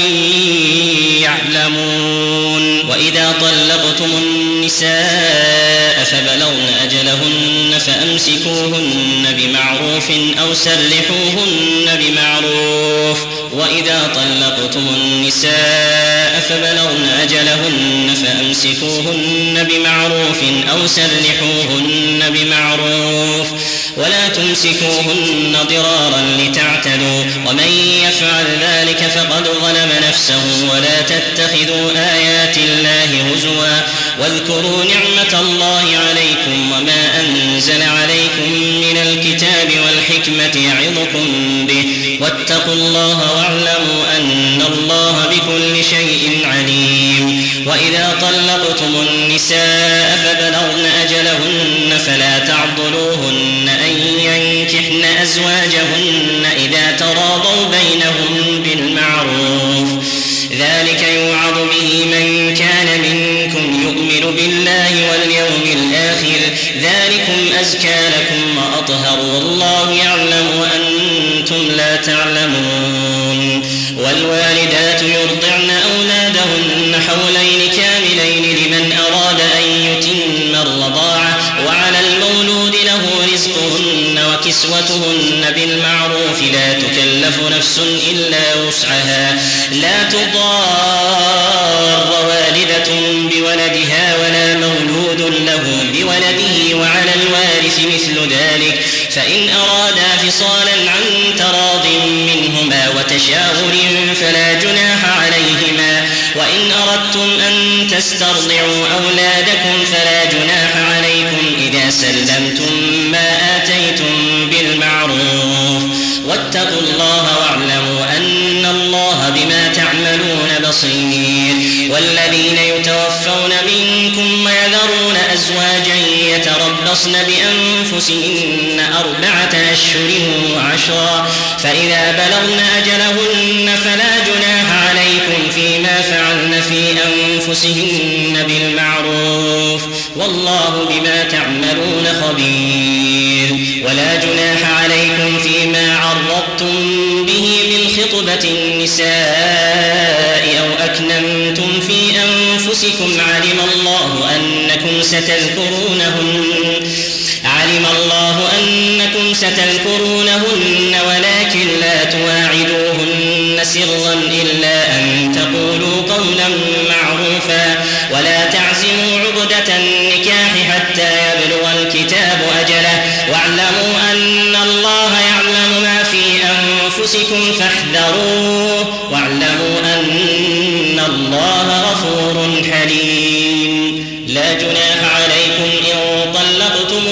يعلمون. وإذا طلقتم النساء فبلغن أجلهن فأمسكوهن بمعروف أو سرحوهن بمعروف. وإذا طلقتم النساء فبلغن أجلهن فأمسكوهن بمعروف أو سرحوهن بمعروف ولا تمسكوهن ضرارا لتعتدوا ومن يفعل ذلك فقد ظلم نفسه. ولا تتخذوا آيات الله هزوا واذكروا نعمة الله عليكم وما أنزل عليكم من الكتاب والحكمة يعظكم به واتقوا الله واعلموا أن الله بكل شيء عليم. وإذا طلقتم النساء فبلغن أجلهن فلا تعضلوهن أن ينكحن أزواجهن إذا تراضوا بينهم بالمعروف ذلك يوعظ به من كان منكم يؤمن بالله واليوم الآخر ذلكم أزكى لكم وأطهر والله يعلم وأنتم لا تعلمون. والوالدات يرضعن أولادهن حولين كاملين لمن أراد أن يتم الرضاعة وعلى المولود له رزقهن وكسوتهن بالمعروف لا تكلف نفس إلا وسعها لا تضار والدة بولدها ولا مولود له بولده وعلى الوارث مثل ذلك فإن أرادا فصالا عن تراض منهما وتشاور فلا جناح عليهما. وإن أردتم أن تسترضعوا أولادكم فلا جناح عليكم إذا سلمتم ما آتيتم بالمعروف واتقوا الله واعلموا أن الله بما تعملون بصير. والذين يتوفون منكم ويذرون أزواجا يتربصن بأنفسهن 4 أشهر و10 فإذا بلغن أجلهن فلا جناح عليكم فيما فعلن في أنفسهن بالمعروف والله بما تعملون خبير. ولا جناح عليكم فيما عرضتم به من خطبة النساء أو أكننتم أنفسكم علم الله أنكم ستذكرونهن ولكن لا تواعدوهن سرا إلا أن تقولوا قولا معروفا ولا تعزموا عقدة النكاح حتى يبلغ الكتاب أجله واعلموا أن الله يعلم ما في أنفسكم فاحذروه واعلموا أن الله غفور حليم. لا جناح عليكم إن طلقتم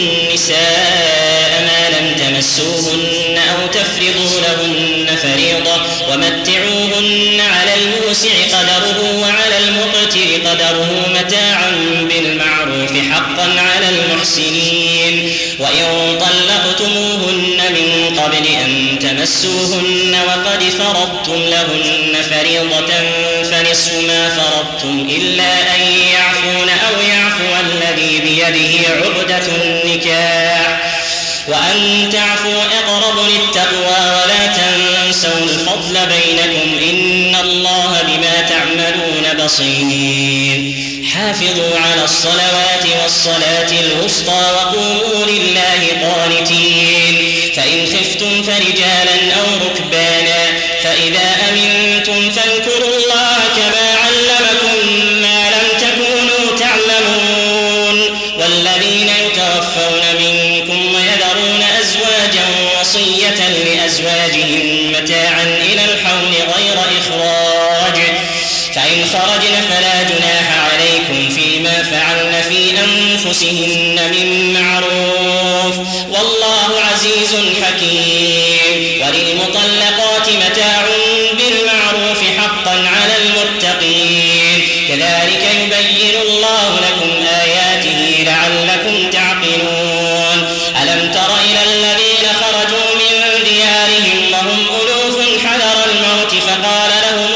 النساء ما لم تمسوهن أو تفرضوا لهن فريضة ومتعوهن على الموسع قدره وعلى المقتر قدره متاعا بالمعروف حقا على المحسنين. وإن طلقتموهن من قبل أن تمسوهن وقد فرضتم لهن فريضة فنصف ما فرضتم إلا أن يعفون أو يعفو الذي بيده عقدة النكاح وأن تعفوا أقرب للتقوى ولا تنسوا الفضل بينكم إن الله بما تعملون بصير. حافظوا على الصلوات والصلاة الوسطى وقوموا لله قانتين. فإن خفتم فرجالا أو ركبانا فإذا أمنتم فاذكروا الله كما علمكم ما لم تكونوا تعلمون. والذين يتوفون منكم ويذرون أزواجا وصية لأزواجهم متاعا إلى الحول غير إخراج فإن خرجن فلا جناح عليكم فيما فعلن في أنفسهن من معروف والله عزيز حكيم. وللمطلقات متاع بالمعروف حقا على المتقين كذلك يبين الله لكم آياته لعلكم تعقلون. ألم تر إلى الذين خرجوا من ديارهم وهم ألوف حذر الموت فقال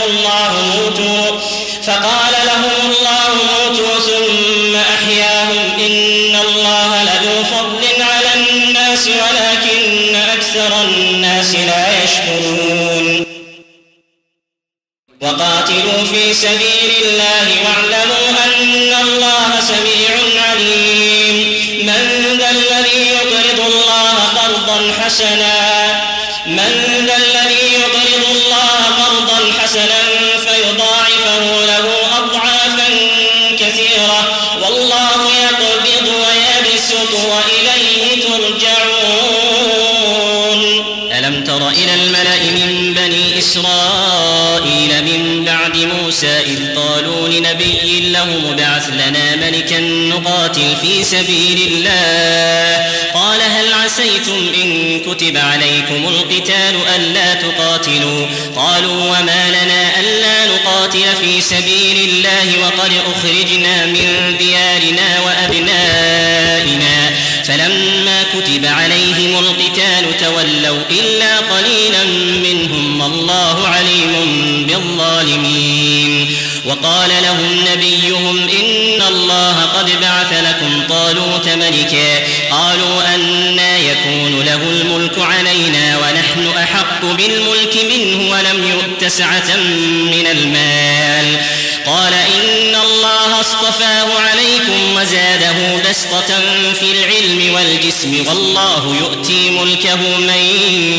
لهم الله موتوا ثم أحياهم إن الله لذو فضل على الناس ولكن أكثر الناس لا يشكرون. وقاتلوا في سبيل الله واعلموا أن الله سميع عليم. من ذا الذي يقرض الله قرضا حسنا فيضاعفه له أضعافا كثيرة والله يقبض ويبسط وإليه ترجعون. ألم تر إلى الملأ من بني إسرائيل من بعد موسى إذ قالوا لنبي له ابعث لنا ملكا نقاتل في سبيل الله قال هل عسيتم إن كتب عليكم القتال ألا تقاتلوا قالوا وما لنا ألا نقاتل في سبيل الله وقد أخرجنا من ديارنا وأبنائنا فلما كتب عليهم القتال تولوا إلا قليلا منهم والله عليم بالظالمين. وقال لهم نبيهم إن الله قد بعث لكم طالوت ملكا قالوا أنى يكون له الملك علينا ونحن أحق بالملك منه ولم يؤت سعة من المال قال إن الله اصطفاه عليكم وزاده بسطة في العلم والجسم والله يؤتي ملكه من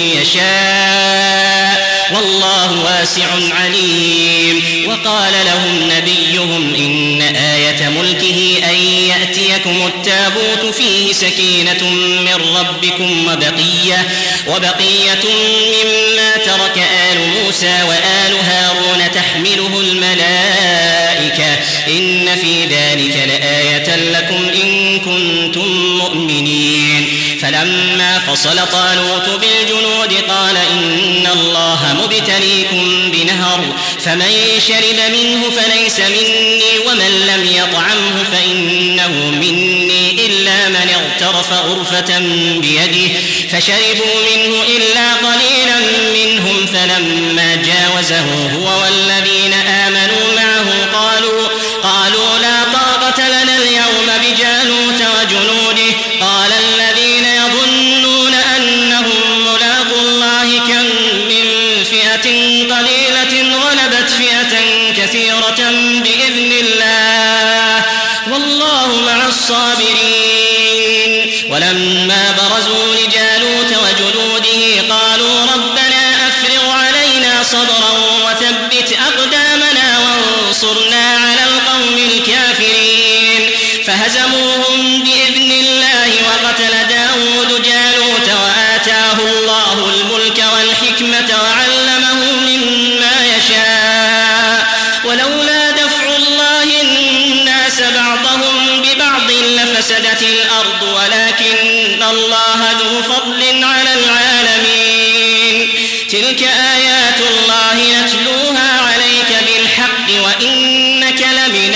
يشاء والله واسع عليم. وقال لهم نبيهم إن آية ملكه أن يأتيكم التابوت فيه سكينة من ربكم وبقية مما ترك آل موسى وآل هارون تحمله الملائكة إن في ذلك لآية لكم إن كنتم مؤمنين. فلما فصل طالوت بالجنود قال إن الله مبتليكم بنهر فمن شرب منه فليس مني ومن لم يطعمه فإنه مني إلا من اغترف غرفة بيده فشربوا منه إلا قليلا منهم فلما جاوزه هو والذين آمنوا معه قالوا لا طاقة لنا اليوم بجالوت وجنوده قال الذين يظنون أنهم ملاقو الله كم من فئة قليلة غلبت فئة كثيرة بإذن الله والله مع الصابرين. ولما برزوا لجالوت وجنوده قالوا ربنا أفرغ علينا صبرا وثبت أقدامنا وانصرنا على القوم الكافرين. فهزموهم بإذن الله وقتل داود جالوت وآتاه الله الملك والحكمة وعلمه مما يشاء. ولولا دفع الله الناس بعضهم ببعض لفسدت الأرض ولكن الله ذو فضل على العالمين. تلك آيات الله نتلوها عليك بالحق وإنك لمن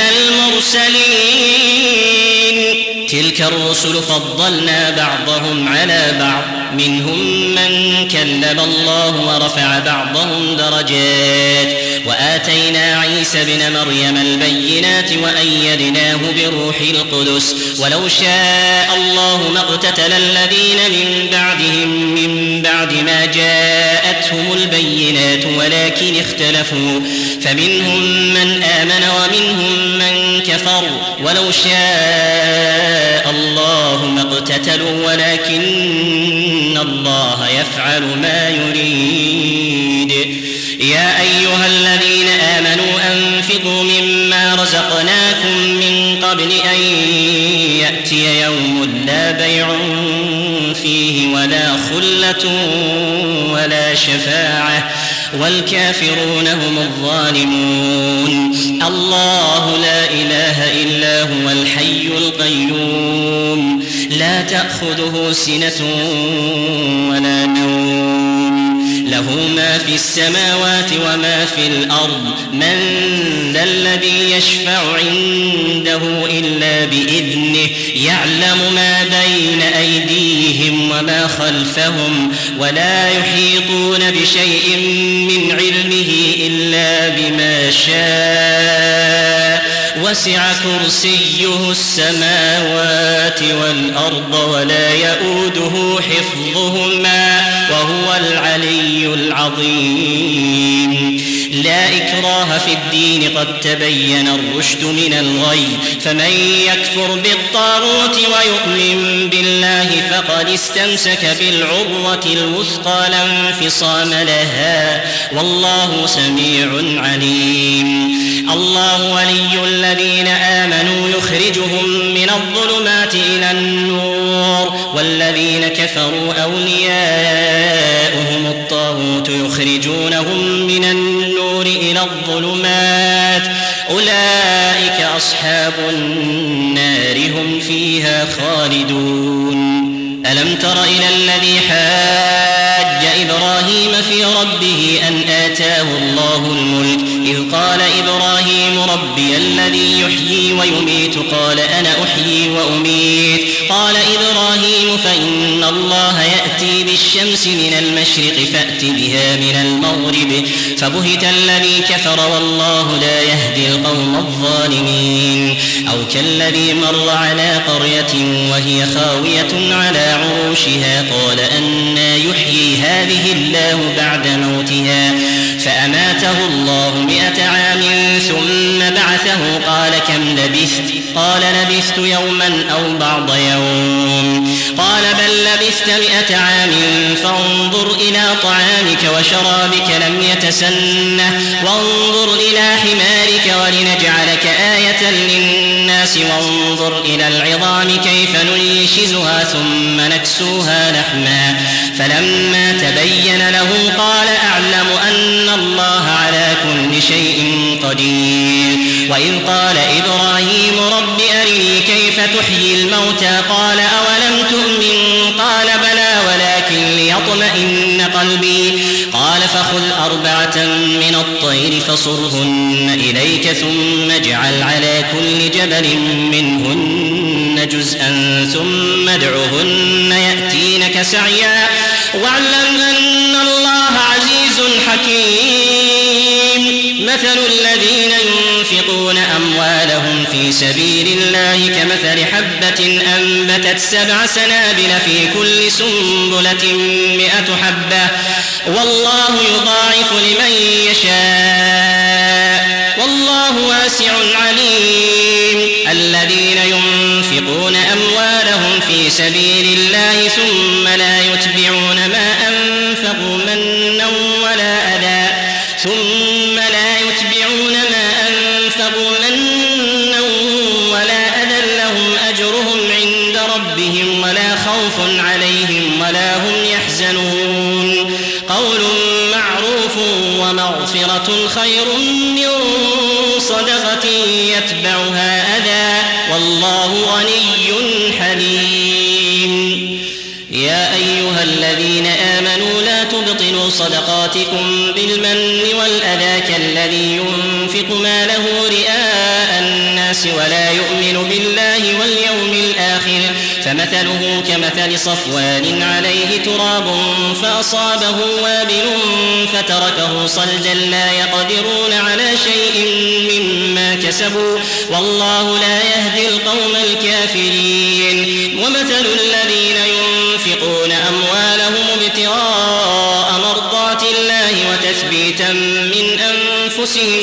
المرسلين. تلك الرسل فضلنا بعضهم على بعض منهم من كلم الله ورفع بعضهم درجات وآتينا عيسى ابن مريم البينات وأيدناه بروح القدس. ولو شاء الله ما اقتتل الذين من بعدهم من بعد ما جاءتهم البينات ولكن اختلفوا فمنهم من آمن ومنهم من كفر. ولو شاء الله ما اقتتلوا ولكن الله يفعل ما يريد. يا أيها الذين آمنوا أنفقوا مما رزقناكم من قبل أن يأتي يوم لا بيع فيه ولا خلة ولا شفاعة والكافرون هم الظالمون. الله لا إله إلا هو الحي القيوم لا تأخذه سنة ولا نوم له ما في السماوات وما في الأرض. من ذا الذي يشفع عنده إلا بإذنه يعلم ما بين أيديهم وما خلفهم ولا يحيطون بشيء من علمه إلا بما شاء. وسع كرسيه السماوات والأرض ولا يؤوده حفظهما وهو العلي العظيم. لا إكراه في الدين قد تبين الرشد من الغي. فمن يكفر بالطاغوت ويؤمن بالله فقد استمسك بالعروة الوثقى لا انفصام لها والله سميع عليم. الله ولي الذين آمنوا يخرجهم من الظلمات إلى النور والذين كفروا أولياؤهم الطاغوت يخرجونهم من النور إلى الظلمات أولئك أصحاب النار هم فيها خالدون. ألم تر إلى الذي حاج إبراهيم في ربه أن آتاه الله الملك إذ قال إبراهيم ربي الذي يحيي ويميت قال أنا أحيي وأميت قال إبراهيم فإن الله يأتي بالشمس من المشرق فأت بها من المغرب فبهت الذي كفر والله لا يهدي القوم الظالمين. أو كالذي مر على قرية وهي خاوية على عروشها قال أنى يحيي هذه الله بعد موتها فأماته الله 100 عام ثم بعثه قال كم لبثت قال لبثت يوما أو بعض يوم قال بل لبثت 100 عام فانظر إلى طعامك وشرابك لم يتسنه وانظر إلى حمارك ولنجعلك آية للناس وانظر إلى العظام كيف ننشزها ثم نكسوها لحما فلما تبين له قال أعلم أن الله على كل شيء قدير. وإذ قال إبراهيم رب أرني كيف تحيي الموتى قال أولم تؤمن قال بلى ولكن ليطمئن قلبي قال فخذ 4 من الطير فصرهن إليك ثم اجعل على كل جبل منهن جزءا ثم ادعهن يأتينك سعيا واعلم أن الله عزيز حكيم. مثل الذين ينفقون أموالهم في سبيل الله كمثل حبة أنبتت 7 سنابل في كل سنبلة 100 حبة والله يضاعف لمن يشاء والله أذى ثم لا يتبعون ما أنفقوا منا ولا أذى لهم أجرهم عند ربهم ولا خوف عليهم ولا هم يحزنون قول معروف ومغفرة خير من صدقة يتبعها أذى والله غني حليم. يا أيها الذين آمنوا لا تبطلوا صدقاتكم بالمن والأذى كالذي ينفق ماله رئاء الناس ولا يؤمن بالله واليوم الآخر فمثله كمثل صفوان عليه تراب فأصابه وابل فتركه صلدا لا يقدرون على شيء مما كسبوا والله لا يهدي القوم الكافرين. ومثل الذين ينفقون أموالهم ابتغاء مرضات الله وتثبيتا من أنفسهم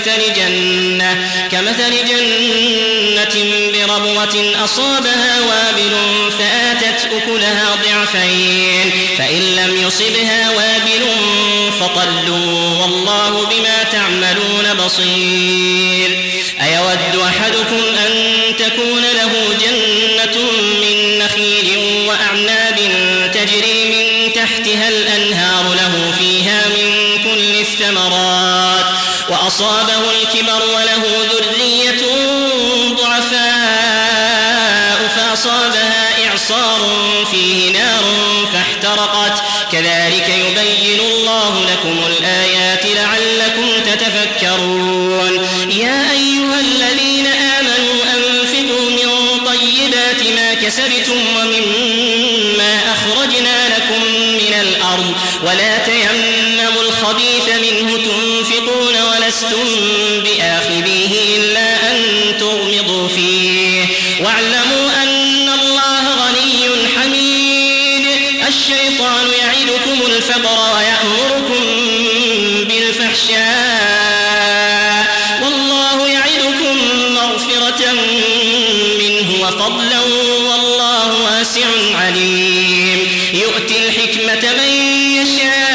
كمثل جنة بربوة أصابها وابل فآتت أكلها ضعفين فإن لم يصبها وابل فطل والله بما تعملون بصير. أيود أحدكم أن تكون له جنة من نخيل وأعناب تجري من تحتها الأنهار له فيها من كل الثمرات وأصابه الكبر وله ذرية ضعفاء فأصابها إعصار فيه نار فاحترقت كذلك يبين الله لكم الآيات لعلكم تتفكرون. يا أيها الذين آمنوا أنفقوا من طيبات ما كسبتم ومما أخرجنا لكم من الأرض ولا تيمموا الخبيث منه تنفقون ولستم بآخذيه إلا أن تغمضوا فيه واعلموا أن الله غني حميد. الشيطان يعدكم الفقر ويأمركم بالفحشاء والله يعدكم مغفرة منه وفضلا والله واسع عليم. يؤتي الحكمة من يشاء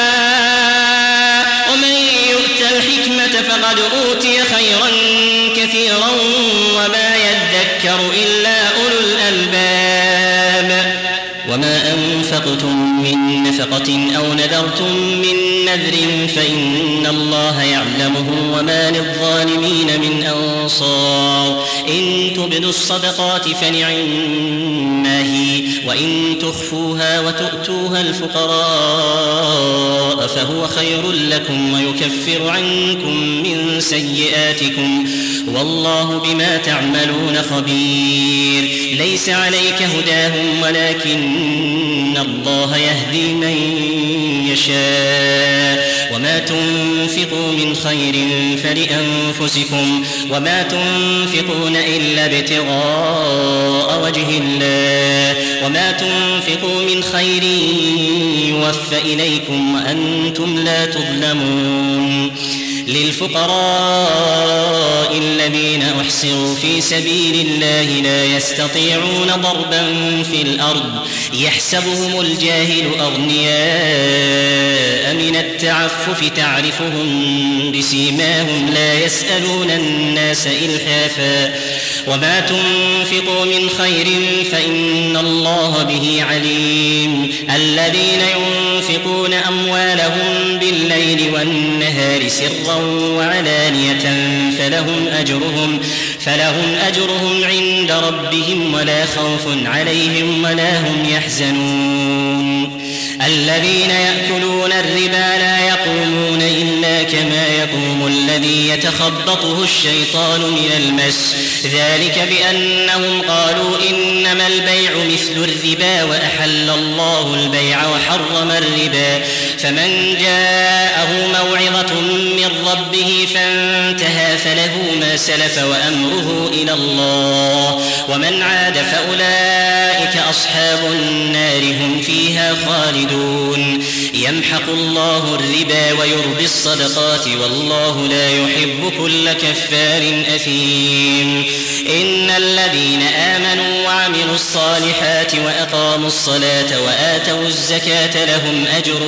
ومن يؤت الحكمة فقد أوتي خيرا كثيرا وما يذكر إلا أولو الألباب. وما أنفقتم من نفقة أو نذرتم من نذر فإن الله يعلمه وما للظالمين من أنصار. إن تبدوا الصدقات فنعما هي وإن تخفوها وتؤتوها الفقراء فهو خير لكم ويكفر عنكم من سيئاتكم والله بما تعملون خبير. ليس عليك هداهم ولكن الله يهدي من يشاء وما تنفقوا من خير فلأنفسكم وما تنفقون إلا ابتغاء وجه الله وما تنفقوا من خير يوفى إليكم وأنتم لا تظلمون. للفقراء الذين أحصروا في سبيل الله لا يستطيعون ضربا في الأرض يحسبهم الجاهل أغنياء من التعفف تعرفهم بسيماهم لا يسألون الناس إلحافا وما تنفقوا من خير فإن الله به عليم. الذين ينفقون أموالهم بالليل والنهار سرا وعلانية فلهم أجرهم عند ربهم ولا خوف عليهم ولا هم يحزنون. الذين يأكلون الربا لا يقومون إلا كما يقوم الذي يتخبطه الشيطان من المس ذلك بأنهم قالوا إنما البيع مثل الربا وأحل الله البيع وحرم الربا. فمن جاءه موعظة من من ربه فانتهى فله ما سلف وأمره إلى الله ومن عاد فأولئك أصحاب النار هم فيها خالدون يمحق الله الربا ويربي الصدقات والله لا يحب كل كفار أثيم إن الذين آمنوا وعملوا الصالحات وأقاموا الصلاة وآتوا الزكاة لهم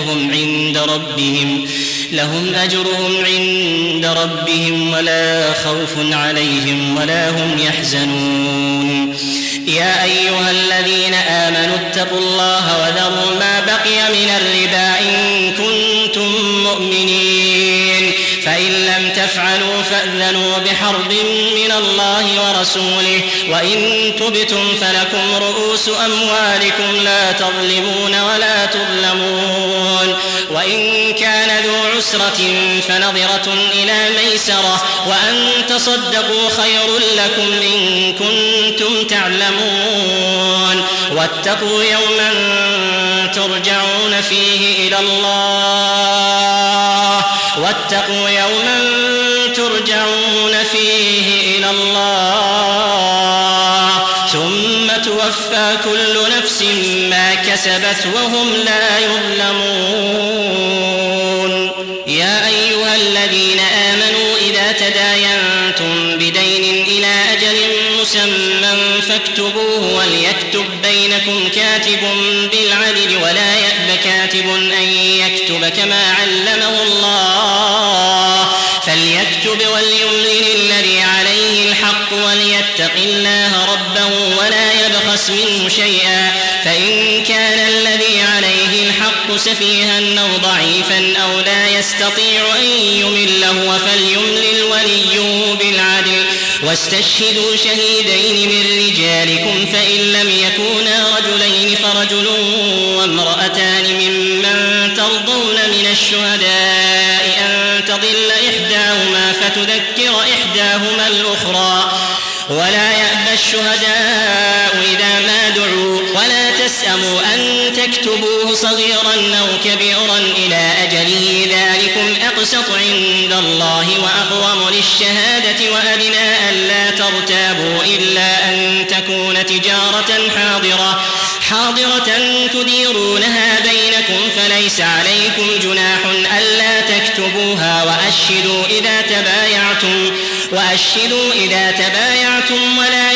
أجرهم عند ربهم ولا خوف عليهم ولا هم يحزنون يا أيها الذين آمنوا اتقوا الله وذروا ما بقي من الربا إن كنتم مؤمنين فإن لم تفعلوا فأذنوا بحرب من الله ورسوله وإن تبتم فلكم رؤوس أموالكم لا تظلمون ولا تظلمون وإن كان ذو عسرة فنظرة إلى ميسرة وأن تصدقوا خير لكم إن كنتم تعلمون واتقوا يوما ترجعون فيه إلى الله ثم توفى كل نفس ما كسبت وهم لا يظلمون يا أيها الذين آمنوا إذا تداينتم بدين إلى أجل مسمى فاكتبوه وليكتب بينكم كاتب بالعدل ولا يأب كاتب أن يكتب كما علمه الله فليكتب وليملل الذي عليه الحق وليتق الله ربه ولا يبخس منه شيئا فإن كان الذي عليه الحق سفيها أو ضعيفا أو لا يستطيع أن يمل هو فليملل وليه بالعدل واستشهدوا شهيدين من رجالكم فإن لم يكونا رجلين فرجل وامرأتان ممن ترضون من الشهداء أن تضل إحداهما فتذكر إحداهما الأخرى ولا يأبى الشهداء إذا ما دعوا ولا تسأموا أن تكتبوه صغيرا أو كبيرا إلى أجله ذلكم أقسط عند الله وأقوم للشهادة وأدنى ألا ترتابوا إلا أن تكون تجارة حاضرة تديرونها بينكم فليس عليكم جناح ألا تكتبوها وأشهدوا إذا تبايعتم ولا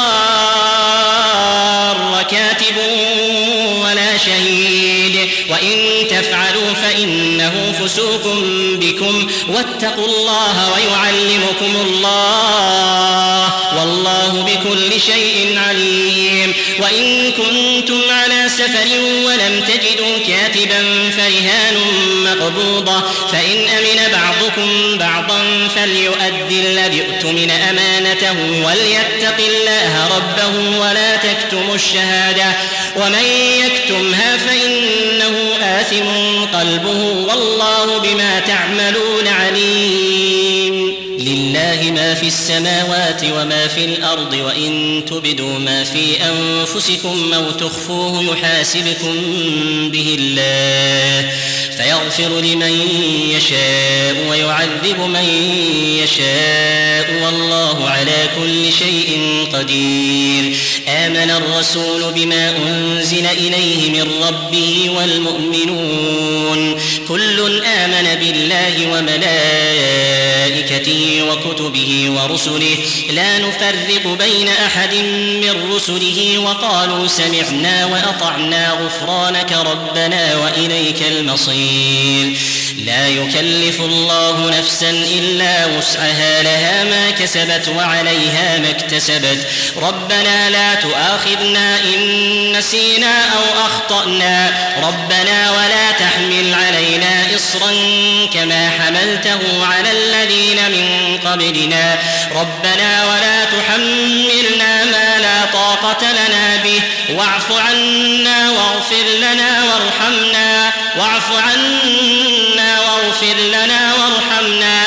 يضار كاتب ولا شهيد وإن تفعلوا فإنه فسوق بكم واتقوا الله ويعلمكم الله والله بكل شيء عليم وإن كنتم على سفر ولم تجدوا كاتبا فرهان مقبوضة فإن أمن بعضكم بعضا فليؤدي الذي اؤتمن أمانته وليتق الله ربه ولا تكتموا الشهادة ومن يكتمها فإنه آثم قلبه والله بما تعملون عليم لله ما في السماوات وما في الأرض وإن تبدوا ما في أنفسكم أو تخفوه يحاسبكم به الله فيغفر لمن يشاء ويعذب من يشاء والله على كل شيء قدير آمن الرسول بما أنزل إليه من ربه والمؤمنون كل آمن بالله وملائكته وكتبه ورسله لا نفرق بين أحد من رسله وقالوا سمعنا وأطعنا غفرانك ربنا وإليك المصير لا يكلف الله نفسا إلا وسعها لها ما كسبت وعليها ما اكتسبت ربنا لا تؤاخذنا إن نسينا أو أخطأنا ربنا ولا تحمل علينا إصرا كما حملته على الذين من قبلنا ربنا ولا تحملنا ما لا طاقة لنا به واعف عنا واغفر لنا وارحمنا